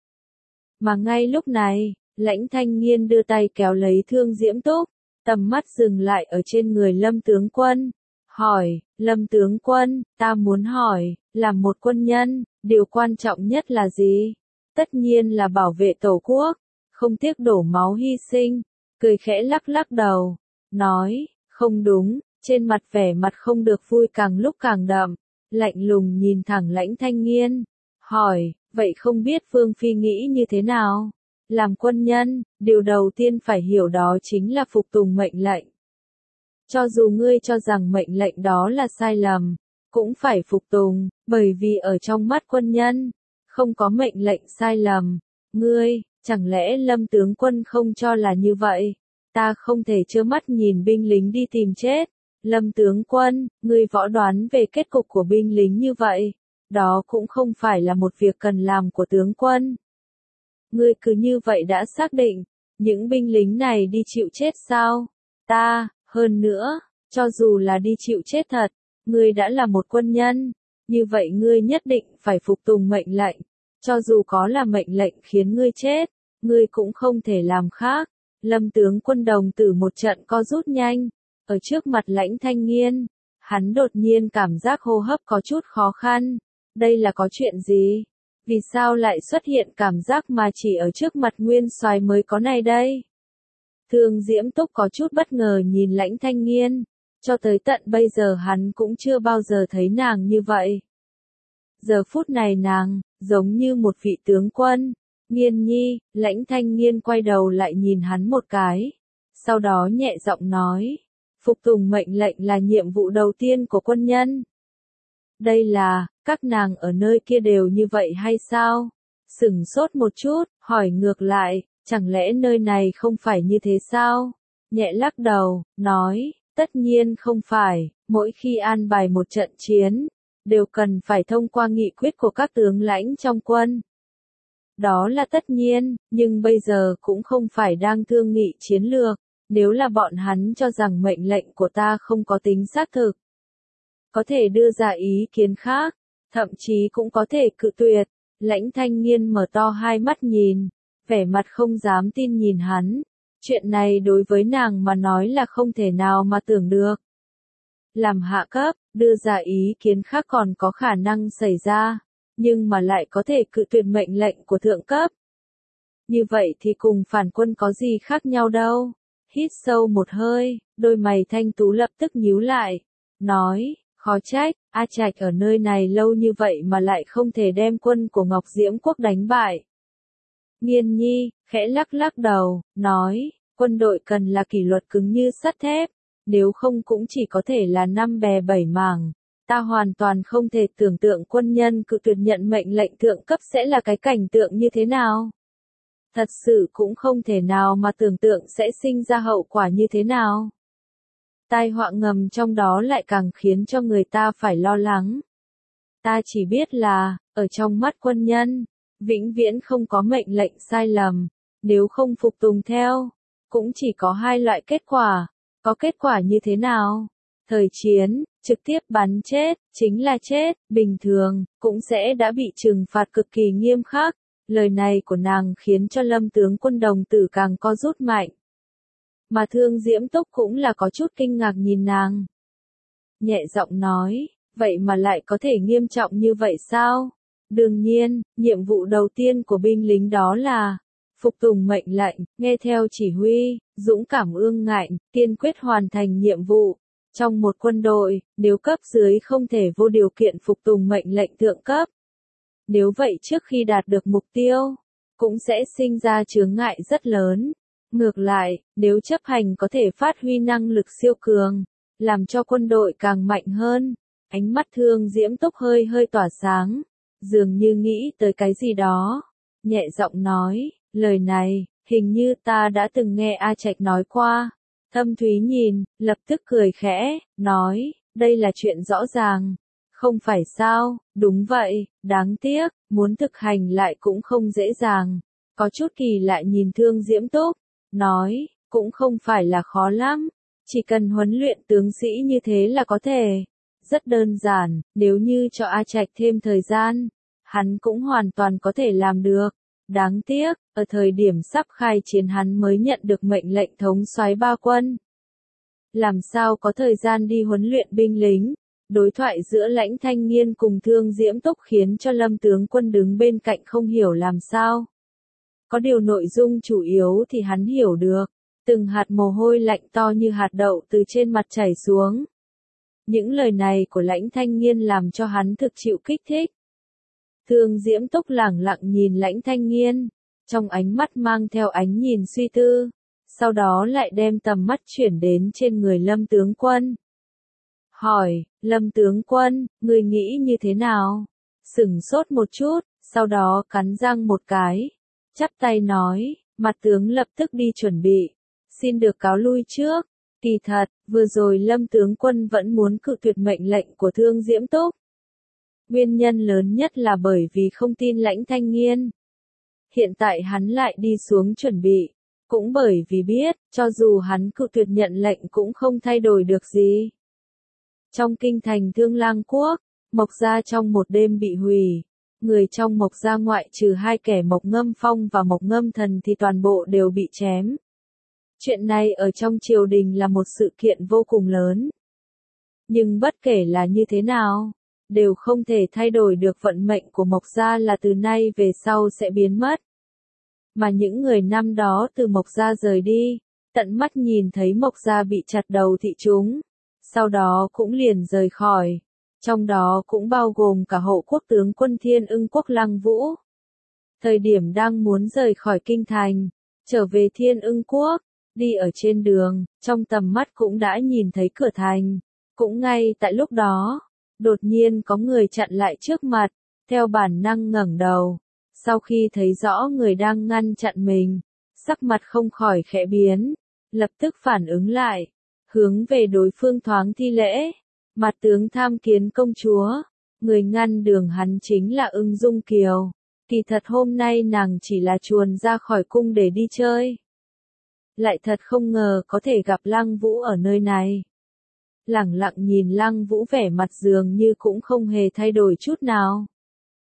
Mà ngay lúc này, Lãnh Thanh Nghiên đưa tay kéo lấy Thương Diễm Túc, tầm mắt dừng lại ở trên người Lâm tướng quân. Hỏi, Lâm tướng quân, ta muốn hỏi, làm một quân nhân, điều quan trọng nhất là gì? Tất nhiên là bảo vệ Tổ quốc, không tiếc đổ máu hy sinh. Cười khẽ lắc lắc đầu, nói, không đúng, trên mặt vẻ mặt không được vui càng lúc càng đậm, lạnh lùng nhìn thẳng Lãnh Thanh Nghiên, hỏi, vậy không biết Vương Phi nghĩ như thế nào? Làm quân nhân, điều đầu tiên phải hiểu đó chính là phục tùng mệnh lệnh. Cho dù ngươi cho rằng mệnh lệnh đó là sai lầm, cũng phải phục tùng, bởi vì ở trong mắt quân nhân, không có mệnh lệnh sai lầm. Ngươi, chẳng lẽ Lâm tướng quân không cho là như vậy? Ta không thể trơ mắt nhìn binh lính đi tìm chết. Lâm tướng quân, ngươi võ đoán về kết cục của binh lính như vậy, đó cũng không phải là một việc cần làm của tướng quân. Ngươi cứ như vậy đã xác định, những binh lính này đi chịu chết sao? Hơn nữa, cho dù là đi chịu chết thật, ngươi đã là một quân nhân, như vậy ngươi nhất định phải phục tùng mệnh lệnh, cho dù có là mệnh lệnh khiến ngươi chết, ngươi cũng không thể làm khác. Lâm tướng quân đồng tử một trận co rút nhanh, ở trước mặt Lãnh Thanh Nghiên, hắn đột nhiên cảm giác hô hấp có chút khó khăn, đây là có chuyện gì? Vì sao lại xuất hiện cảm giác mà chỉ ở trước mặt Nguyên Soái mới có này đây? Thương Diễm Túc có chút bất ngờ nhìn Lãnh Thanh Nghiên, cho tới tận bây giờ hắn cũng chưa bao giờ thấy nàng như vậy. Giờ phút này nàng, giống như một vị tướng quân. Nghiên nhi, Lãnh Thanh Nghiên quay đầu lại nhìn hắn một cái, sau đó nhẹ giọng nói, phục tùng mệnh lệnh là nhiệm vụ đầu tiên của quân nhân. Đây là, các nàng ở nơi kia đều như vậy hay sao? Sửng sốt một chút, hỏi ngược lại, chẳng lẽ nơi này không phải như thế sao? Nhẹ lắc đầu, nói, tất nhiên không phải, mỗi khi an bài một trận chiến, đều cần phải thông qua nghị quyết của các tướng lãnh trong quân. Đó là tất nhiên, nhưng bây giờ cũng không phải đang thương nghị chiến lược, nếu là bọn hắn cho rằng mệnh lệnh của ta không có tính xác thực, có thể đưa ra ý kiến khác, thậm chí cũng có thể cự tuyệt, Lãnh Thanh Nghiên mở to hai mắt nhìn, vẻ mặt không dám tin nhìn hắn. Chuyện này đối với nàng mà nói là không thể nào mà tưởng được. Làm hạ cấp, đưa ra ý kiến khác còn có khả năng xảy ra, nhưng mà lại có thể cự tuyệt mệnh lệnh của thượng cấp. Như vậy thì cùng phản quân có gì khác nhau đâu. Hít sâu một hơi, đôi mày Thanh Tú lập tức nhíu lại, nói, khó trách, A Trạch ở nơi này lâu như vậy mà lại không thể đem quân của Ngọc Diễm Quốc đánh bại. Nghiên Nhi, khẽ lắc lắc đầu, nói, quân đội cần là kỷ luật cứng như sắt thép, nếu không cũng chỉ có thể là năm bè bảy mảng. Ta hoàn toàn không thể tưởng tượng quân nhân cự tuyệt nhận mệnh lệnh thượng cấp sẽ là cái cảnh tượng như thế nào. Thật sự cũng không thể nào mà tưởng tượng sẽ sinh ra hậu quả như thế nào. Tai họa ngầm trong đó lại càng khiến cho người ta phải lo lắng. Ta chỉ biết là, ở trong mắt quân nhân, vĩnh viễn không có mệnh lệnh sai lầm, nếu không phục tùng theo, cũng chỉ có hai loại kết quả. Có kết quả như thế nào? Thời chiến, trực tiếp bắn chết, chính là chết, bình thường, cũng sẽ đã bị trừng phạt cực kỳ nghiêm khắc. Lời này của nàng khiến cho Lâm tướng quân đồng tử càng co rút mạnh. Mà Thương Diễm Túc cũng là có chút kinh ngạc nhìn nàng. Nhẹ giọng nói, vậy mà lại có thể nghiêm trọng như vậy sao? Đương nhiên, nhiệm vụ đầu tiên của binh lính đó là phục tùng mệnh lệnh, nghe theo chỉ huy, dũng cảm ương ngạnh, kiên quyết hoàn thành nhiệm vụ. Trong một quân đội, nếu cấp dưới không thể vô điều kiện phục tùng mệnh lệnh thượng cấp, nếu vậy trước khi đạt được mục tiêu, cũng sẽ sinh ra chướng ngại rất lớn. Ngược lại, nếu chấp hành có thể phát huy năng lực siêu cường, làm cho quân đội càng mạnh hơn. Ánh mắt Thương Diễm Túc hơi hơi tỏa sáng, dường như nghĩ tới cái gì đó. Nhẹ giọng nói, lời này, hình như ta đã từng nghe A Trạch nói qua. Thâm Thúy nhìn, lập tức cười khẽ, nói, đây là chuyện rõ ràng. Không phải sao, đúng vậy, đáng tiếc, muốn thực hành lại cũng không dễ dàng. Có chút kỳ lạ nhìn Thương Diễm Túc, nói, cũng không phải là khó lắm, chỉ cần huấn luyện tướng sĩ như thế là có thể. Rất đơn giản, nếu như cho A Trạch thêm thời gian, hắn cũng hoàn toàn có thể làm được. Đáng tiếc, ở thời điểm sắp khai chiến hắn mới nhận được mệnh lệnh thống soái ba quân. Làm sao có thời gian đi huấn luyện binh lính? Đối thoại giữa Lãnh Thanh Nghiên cùng Thương Diễm Túc khiến cho Lâm tướng quân đứng bên cạnh không hiểu làm sao. Có điều nội dung chủ yếu thì hắn hiểu được. Từng hạt mồ hôi lạnh to như hạt đậu từ trên mặt chảy xuống. Những lời này của Lãnh Thanh Nghiên làm cho hắn thực chịu kích thích. Thương Diễm Túc lẳng lặng nhìn Lãnh Thanh Nghiên, trong ánh mắt mang theo ánh nhìn suy tư, sau đó lại đem tầm mắt chuyển đến trên người Lâm tướng quân. Hỏi, Lâm tướng quân, người nghĩ như thế nào? Sửng sốt một chút, sau đó cắn răng một cái, chắp tay nói, mặt tướng lập tức đi chuẩn bị, xin được cáo lui trước. Kỳ thật, vừa rồi Lâm tướng quân vẫn muốn cự tuyệt mệnh lệnh của Thương Diễm Túc. Nguyên nhân lớn nhất là bởi vì không tin Lãnh Thanh Nghiên. Hiện tại hắn lại đi xuống chuẩn bị, cũng bởi vì biết, cho dù hắn cự tuyệt nhận lệnh cũng không thay đổi được gì. Trong kinh thành Thương Lang Quốc, Mộc gia trong một đêm bị hủy. Người trong Mộc gia ngoại trừ hai kẻ Mộc Ngâm Phong và Mộc Ngâm Thần thì toàn bộ đều bị chém. Chuyện này ở trong triều đình là một sự kiện vô cùng lớn. Nhưng bất kể là như thế nào, đều không thể thay đổi được vận mệnh của Mộc gia là từ nay về sau sẽ biến mất. Mà những người năm đó từ Mộc gia rời đi, tận mắt nhìn thấy Mộc gia bị chặt đầu thị chúng, sau đó cũng liền rời khỏi. Trong đó cũng bao gồm cả Hộ quốc tướng quân Thiên Ưng Quốc Lăng Vũ. Thời điểm đang muốn rời khỏi kinh thành, trở về Thiên Ưng Quốc, đi ở trên đường, trong tầm mắt cũng đã nhìn thấy cửa thành. Cũng ngay tại lúc đó, đột nhiên có người chặn lại trước mặt, theo bản năng ngẩng đầu. Sau khi thấy rõ người đang ngăn chặn mình, sắc mặt không khỏi khẽ biến, lập tức phản ứng lại, hướng về đối phương thoáng thi lễ. Mặt tướng tham kiến công chúa, người ngăn đường hắn chính là Ưng Dung Kiều. Kỳ thật hôm nay nàng chỉ là chuồn ra khỏi cung để đi chơi. Lại thật không ngờ có thể gặp Lăng Vũ ở nơi này. Lẳng lặng nhìn Lăng Vũ vẻ mặt dường như cũng không hề thay đổi chút nào.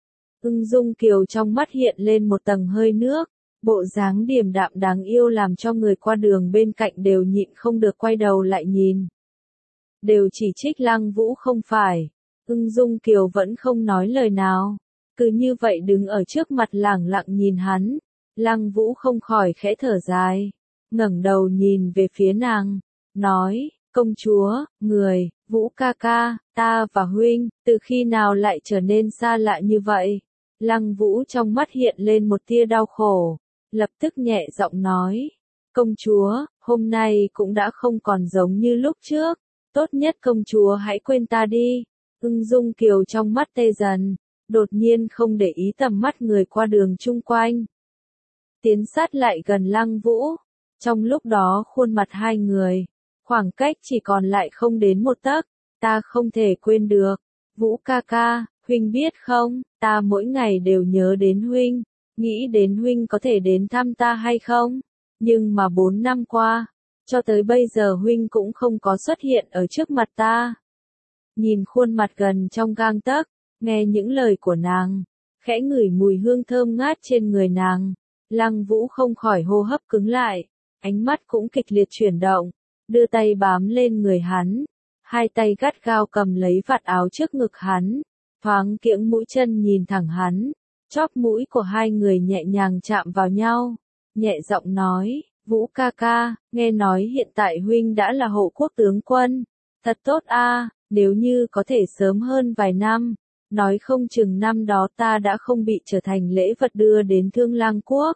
Ưng Dung Kiều trong mắt hiện lên một tầng hơi nước, bộ dáng điềm đạm đáng yêu làm cho người qua đường bên cạnh đều nhịn không được quay đầu lại nhìn. Đều chỉ trích Lăng Vũ không phải. Ưng Dung Kiều vẫn không nói lời nào, cứ như vậy đứng ở trước mặt lẳng lặng nhìn hắn. Lăng Vũ không khỏi khẽ thở dài, ngẩng đầu nhìn về phía nàng, nói, công chúa, người, Vũ ca ca, ta và huynh, từ khi nào lại trở nên xa lạ như vậy? Lăng Vũ trong mắt hiện lên một tia đau khổ, lập tức nhẹ giọng nói, công chúa, hôm nay cũng đã không còn giống như lúc trước, tốt nhất công chúa hãy quên ta đi. Ưng Dung Kiều trong mắt tê dần, đột nhiên không để ý tầm mắt người qua đường chung quanh. Tiến sát lại gần Lăng Vũ, trong lúc đó khuôn mặt hai người, khoảng cách chỉ còn lại không đến một tấc, ta không thể quên được. Vũ ca ca, huynh biết không, ta mỗi ngày đều nhớ đến huynh, nghĩ đến huynh có thể đến thăm ta hay không, nhưng mà 4 năm qua, cho tới bây giờ huynh cũng không có xuất hiện ở trước mặt ta. Nhìn khuôn mặt gần trong gang tấc, nghe những lời của nàng, khẽ ngửi mùi hương thơm ngát trên người nàng, Lăng Vũ không khỏi hô hấp cứng lại, ánh mắt cũng kịch liệt chuyển động, đưa tay bám lên người hắn, hai tay gắt gao cầm lấy vạt áo trước ngực hắn, thoáng kiễng mũi chân nhìn thẳng hắn, chóp mũi của hai người nhẹ nhàng chạm vào nhau, nhẹ giọng nói, Vũ ca ca, nghe nói hiện tại huynh đã là hộ quốc tướng quân, thật tốt a, nếu như có thể sớm hơn vài năm, nói không chừng năm đó ta đã không bị trở thành lễ vật đưa đến Thương Lang quốc.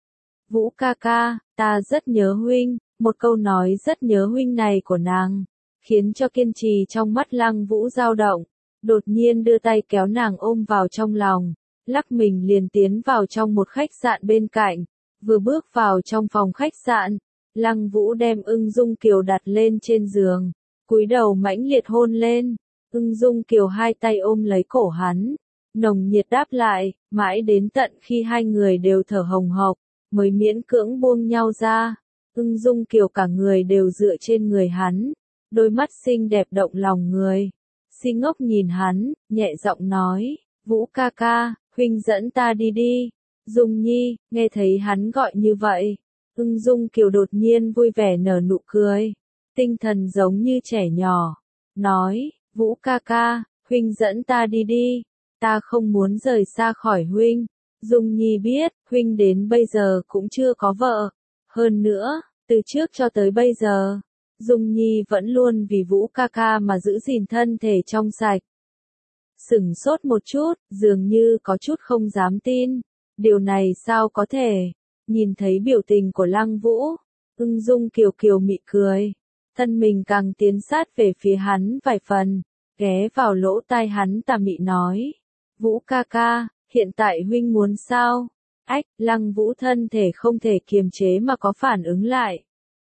Vũ ca ca, ta rất nhớ huynh, một câu nói rất nhớ huynh này của nàng, khiến cho kiên trì trong mắt Lăng Vũ dao động, đột nhiên đưa tay kéo nàng ôm vào trong lòng, lắc mình liền tiến vào trong một khách sạn bên cạnh, vừa bước vào trong phòng khách sạn, Lăng Vũ đem Ưng Dung Kiều đặt lên trên giường, cúi đầu mãnh liệt hôn lên, Ưng Dung Kiều hai tay ôm lấy cổ hắn, nồng nhiệt đáp lại, mãi đến tận khi hai người đều thở hồng hộc, mới miễn cưỡng buông nhau ra. Ưng Dung Kiều cả người đều dựa trên người hắn, đôi mắt xinh đẹp động lòng người. Si ngốc nhìn hắn, nhẹ giọng nói, Vũ ca ca, huynh dẫn ta đi đi. Dung Nhi, nghe thấy hắn gọi như vậy, Ưng Dung Kiều đột nhiên vui vẻ nở nụ cười, tinh thần giống như trẻ nhỏ, nói, Vũ ca ca, huynh dẫn ta đi đi, ta không muốn rời xa khỏi huynh. Dung Nhi biết, huynh đến bây giờ cũng chưa có vợ, hơn nữa, từ trước cho tới bây giờ, Dung Nhi vẫn luôn vì Vũ ca ca mà giữ gìn thân thể trong sạch. Sửng sốt một chút, dường như có chút không dám tin, điều này sao có thể, nhìn thấy biểu tình của Lăng Vũ, Ưng Dung Kiều kiều mị cười, thân mình càng tiến sát về phía hắn vài phần, ghé vào lỗ tai hắn tà mị nói, Vũ ca ca, hiện tại huynh muốn sao? Ách, Lăng Vũ thân thể không thể kiềm chế mà có phản ứng lại.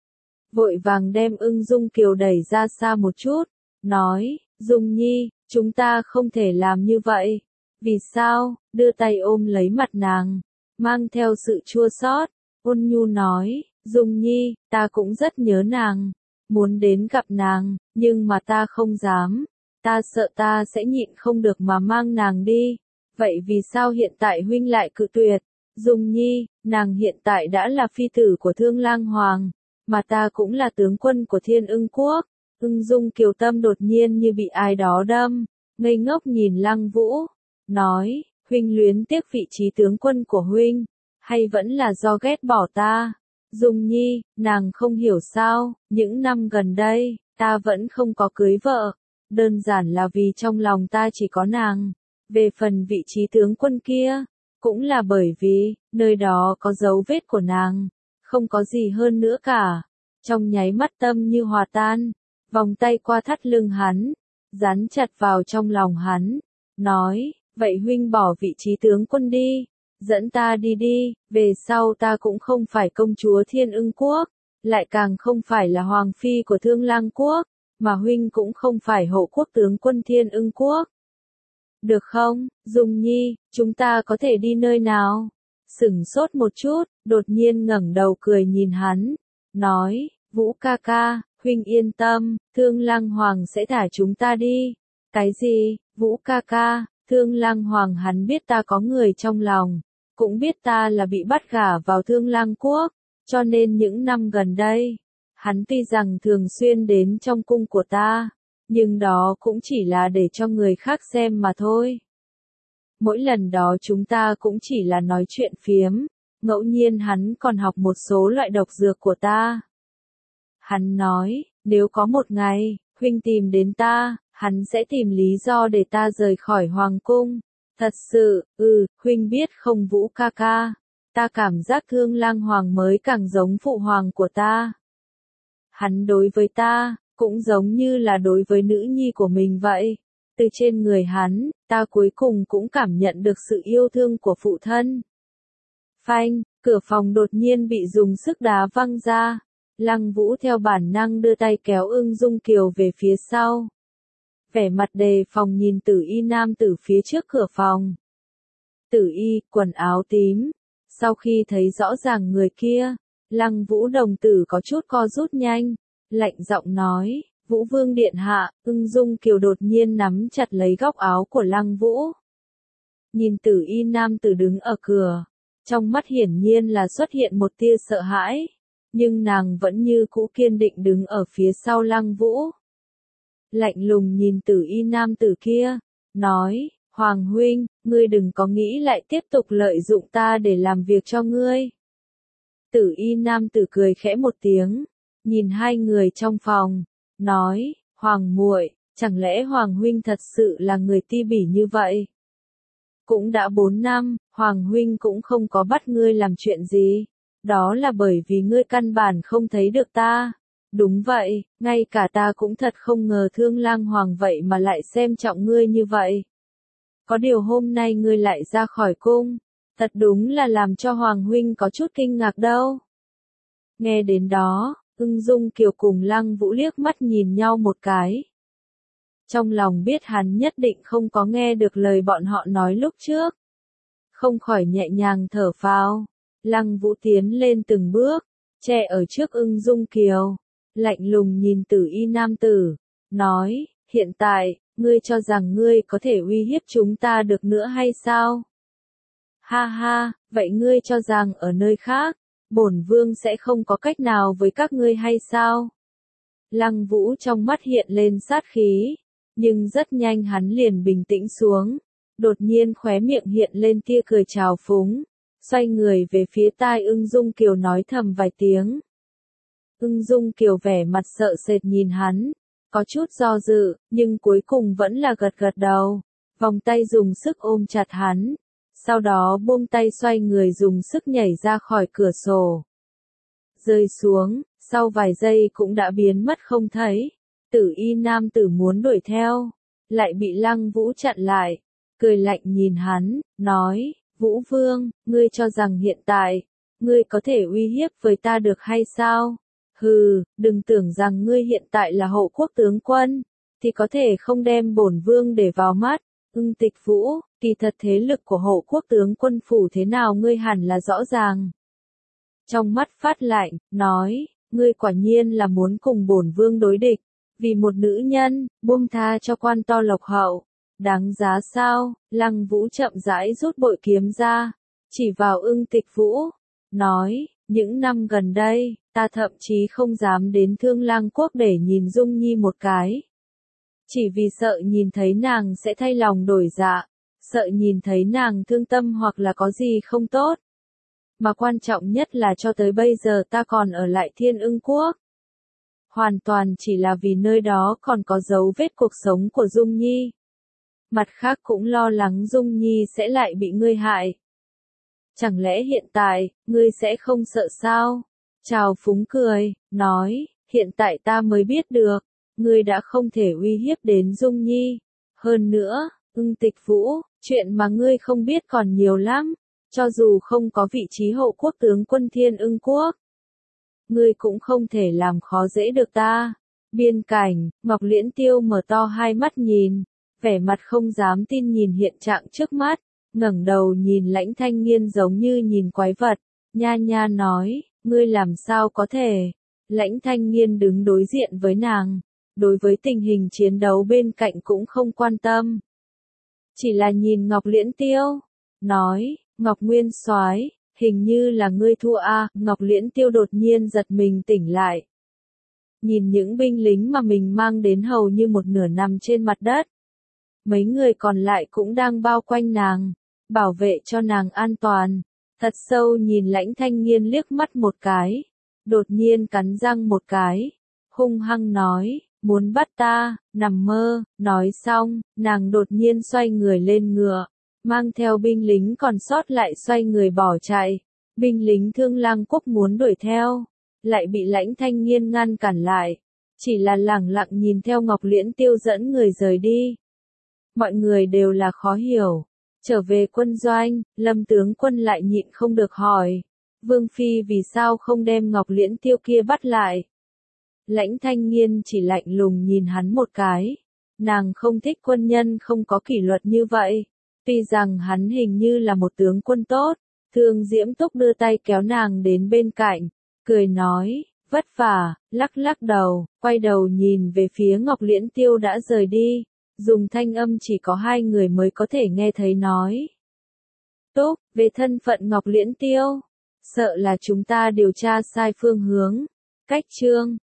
Vội vàng đem Ưng Dung Kiều đẩy ra xa một chút, nói, Dung Nhi, chúng ta không thể làm như vậy. Vì sao? Đưa tay ôm lấy mặt nàng, mang theo sự chua xót, ôn nhu nói, Dung Nhi, ta cũng rất nhớ nàng, muốn đến gặp nàng, nhưng mà ta không dám, ta sợ ta sẽ nhịn không được mà mang nàng đi. Vậy vì sao hiện tại huynh lại cự tuyệt? Dung Nhi, nàng hiện tại đã là phi tử của Thương Lang Hoàng, mà ta cũng là tướng quân của Thiên Ưng Quốc. Ưng Dung Kiều tâm đột nhiên như bị ai đó đâm, ngây ngốc nhìn Lăng Vũ, nói, huynh luyến tiếc vị trí tướng quân của huynh, hay vẫn là do ghét bỏ ta? Dung Nhi, nàng không hiểu sao, những năm gần đây, ta vẫn không có cưới vợ, đơn giản là vì trong lòng ta chỉ có nàng. Về phần vị trí tướng quân kia, cũng là bởi vì, nơi đó có dấu vết của nàng, không có gì hơn nữa cả. Trong nháy mắt tâm như hòa tan, vòng tay qua thắt lưng hắn, dán chặt vào trong lòng hắn, nói, vậy huynh bỏ vị trí tướng quân đi, dẫn ta đi đi, về sau ta cũng không phải công chúa Thiên Ưng Quốc, lại càng không phải là hoàng phi của Thương Lang Quốc, mà huynh cũng không phải hộ quốc tướng quân Thiên Ưng Quốc. Được không, Dung Nhi, chúng ta có thể đi nơi nào? Sửng sốt một chút, đột nhiên ngẩng đầu cười nhìn hắn, nói, Vũ ca ca, huynh yên tâm, Thương Lang Hoàng sẽ thả chúng ta đi. Cái gì, Vũ ca ca, Thương Lang Hoàng hắn biết ta có người trong lòng, cũng biết ta là bị bắt gả vào Thương Lang Quốc, cho nên những năm gần đây, hắn tuy rằng thường xuyên đến trong cung của ta, nhưng đó cũng chỉ là để cho người khác xem mà thôi. Mỗi lần đó chúng ta cũng chỉ là nói chuyện phiếm, ngẫu nhiên hắn còn học một số loại độc dược của ta. Hắn nói, nếu có một ngày, huynh tìm đến ta, hắn sẽ tìm lý do để ta rời khỏi hoàng cung. Thật sự, huynh biết không Vũ ca ca, ta cảm giác Thương Lang Hoàng mới càng giống phụ hoàng của ta. Hắn đối với ta, cũng giống như là đối với nữ nhi của mình vậy. Từ trên người hắn, ta cuối cùng cũng cảm nhận được sự yêu thương của phụ thân. Phanh, cửa phòng đột nhiên bị dùng sức đá văng ra. Lăng Vũ theo bản năng đưa tay kéo Ưng Dung Kiều về phía sau. Vẻ mặt đề phòng nhìn Tử Y nam tử phía trước cửa phòng. Tử Y, quần áo tím. Sau khi thấy rõ ràng người kia, Lăng Vũ đồng tử có chút co rút nhanh, lạnh giọng nói, Vũ Vương điện hạ. Ưng Dung Kiều đột nhiên nắm chặt lấy góc áo của Lăng Vũ. Nhìn Tử Y nam tử đứng ở cửa, trong mắt hiển nhiên là xuất hiện một tia sợ hãi, nhưng nàng vẫn như cũ kiên định đứng ở phía sau Lăng Vũ. Lạnh lùng nhìn Tử Y nam tử kia, nói, Hoàng huynh, ngươi đừng có nghĩ lại tiếp tục lợi dụng ta để làm việc cho ngươi. Tử Y nam tử cười khẽ một tiếng, nhìn hai người trong phòng, nói, Hoàng muội, chẳng lẽ Hoàng huynh thật sự là người ti bỉ như vậy? Cũng đã 4 năm, Hoàng huynh cũng không có bắt ngươi làm chuyện gì. Đó là bởi vì ngươi căn bản không thấy được ta. Đúng vậy, ngay cả ta cũng thật không ngờ Thương Lang Hoàng vậy mà lại xem trọng ngươi như vậy. Có điều hôm nay ngươi lại ra khỏi cung, thật đúng là làm cho Hoàng huynh có chút kinh ngạc đâu. Nghe đến đó, Ưng Dung Kiều cùng Lăng Vũ liếc mắt nhìn nhau một cái. Trong lòng biết hắn nhất định không có nghe được lời bọn họ nói lúc trước. Không khỏi nhẹ nhàng thở phào. Lăng Vũ tiến lên từng bước, che ở trước Ưng Dung Kiều, lạnh lùng nhìn Tử Y nam tử, nói, hiện tại, ngươi cho rằng ngươi có thể uy hiếp chúng ta được nữa hay sao? Ha ha, vậy ngươi cho rằng ở nơi khác, bổn vương sẽ không có cách nào với các ngươi hay sao? Lăng Vũ trong mắt hiện lên sát khí, nhưng rất nhanh hắn liền bình tĩnh xuống, đột nhiên khóe miệng hiện lên tia cười trào phúng. Xoay người về phía tai Ưng Dung Kiều nói thầm vài tiếng. Ưng Dung Kiều vẻ mặt sợ sệt nhìn hắn, có chút do dự, nhưng cuối cùng vẫn là gật gật đầu, vòng tay dùng sức ôm chặt hắn, sau đó buông tay xoay người dùng sức nhảy ra khỏi cửa sổ. Rơi xuống, sau vài giây cũng đã biến mất không thấy. Tử Y nam tử muốn đuổi theo, lại bị Lăng Vũ chặn lại, cười lạnh nhìn hắn, nói, Vũ Vương, ngươi cho rằng hiện tại, ngươi có thể uy hiếp với ta được hay sao? Hừ, đừng tưởng rằng ngươi hiện tại là hộ quốc tướng quân, thì có thể không đem bổn vương để vào mắt. Ưng Tịch Vũ, kỳ thật thế lực của hộ quốc tướng quân phủ thế nào ngươi hẳn là rõ ràng. Trong mắt phát lạnh, nói, ngươi quả nhiên là muốn cùng bổn vương đối địch, vì một nữ nhân, buông tha cho quan to lộc hậu. Đáng giá sao? Lăng Vũ chậm rãi rút bội kiếm ra, chỉ vào Ưng Tịch Vũ, nói, những năm gần đây, ta thậm chí không dám đến Thương Lang Quốc để nhìn Dung Nhi một cái. Chỉ vì sợ nhìn thấy nàng sẽ thay lòng đổi dạ, sợ nhìn thấy nàng thương tâm hoặc là có gì không tốt. Mà quan trọng nhất là cho tới bây giờ ta còn ở lại Thiên Ưng Quốc. Hoàn toàn chỉ là vì nơi đó còn có dấu vết cuộc sống của Dung Nhi. Mặt khác cũng lo lắng Dung Nhi sẽ lại bị ngươi hại. Chẳng lẽ hiện tại, ngươi sẽ không sợ sao? Trào Phúng cười, nói, hiện tại ta mới biết được, ngươi đã không thể uy hiếp đến Dung Nhi. Hơn nữa, Ưng Tịch Vũ, chuyện mà ngươi không biết còn nhiều lắm, cho dù không có vị trí hộ quốc tướng quân Thiên Ưng Quốc. Ngươi cũng không thể làm khó dễ được ta. Biên cảnh, Ngọc Liễn Tiêu mở to hai mắt nhìn, vẻ mặt không dám tin nhìn hiện trạng trước mắt, ngẩng đầu nhìn Lãnh Thanh Nghiên giống như nhìn quái vật, nha nha nói, ngươi làm sao có thể? Lãnh Thanh Nghiên đứng đối diện với nàng, đối với tình hình chiến đấu bên cạnh cũng không quan tâm. Chỉ là nhìn Ngọc Liễn Tiêu, nói, Ngọc Nguyên Soái, hình như là ngươi thua a. Ngọc Liễn Tiêu đột nhiên giật mình tỉnh lại. Nhìn những binh lính mà mình mang đến hầu như một nửa nằm trên mặt đất. Mấy người còn lại cũng đang bao quanh nàng, bảo vệ cho nàng an toàn. Thật sâu nhìn Lãnh Thanh Nghiên liếc mắt một cái, đột nhiên cắn răng một cái, hung hăng nói, muốn bắt ta, nằm mơ. Nói xong, nàng đột nhiên xoay người lên ngựa, mang theo binh lính còn sót lại xoay người bỏ chạy. Binh lính Thương Lang Quốc muốn đuổi theo, lại bị Lãnh Thanh Nghiên ngăn cản lại, chỉ là lẳng lặng nhìn theo Ngọc Liễn Tiêu dẫn người rời đi. Mọi người đều là khó hiểu. Trở về quân doanh, Lâm tướng quân lại nhịn không được hỏi, Vương Phi vì sao không đem Ngọc Liễn Tiêu kia bắt lại? Lãnh Thanh Nghiên chỉ lạnh lùng nhìn hắn một cái. Nàng không thích quân nhân không có kỷ luật như vậy. Tuy rằng hắn hình như là một tướng quân tốt, Thương Diễm Túc đưa tay kéo nàng đến bên cạnh, cười nói, vất vả, lắc lắc đầu, quay đầu nhìn về phía Ngọc Liễn Tiêu đã rời đi, dùng thanh âm chỉ có hai người mới có thể nghe thấy nói. Túc, về thân phận Ngọc Liễn Tiêu, sợ là chúng ta điều tra sai phương hướng. Cách chương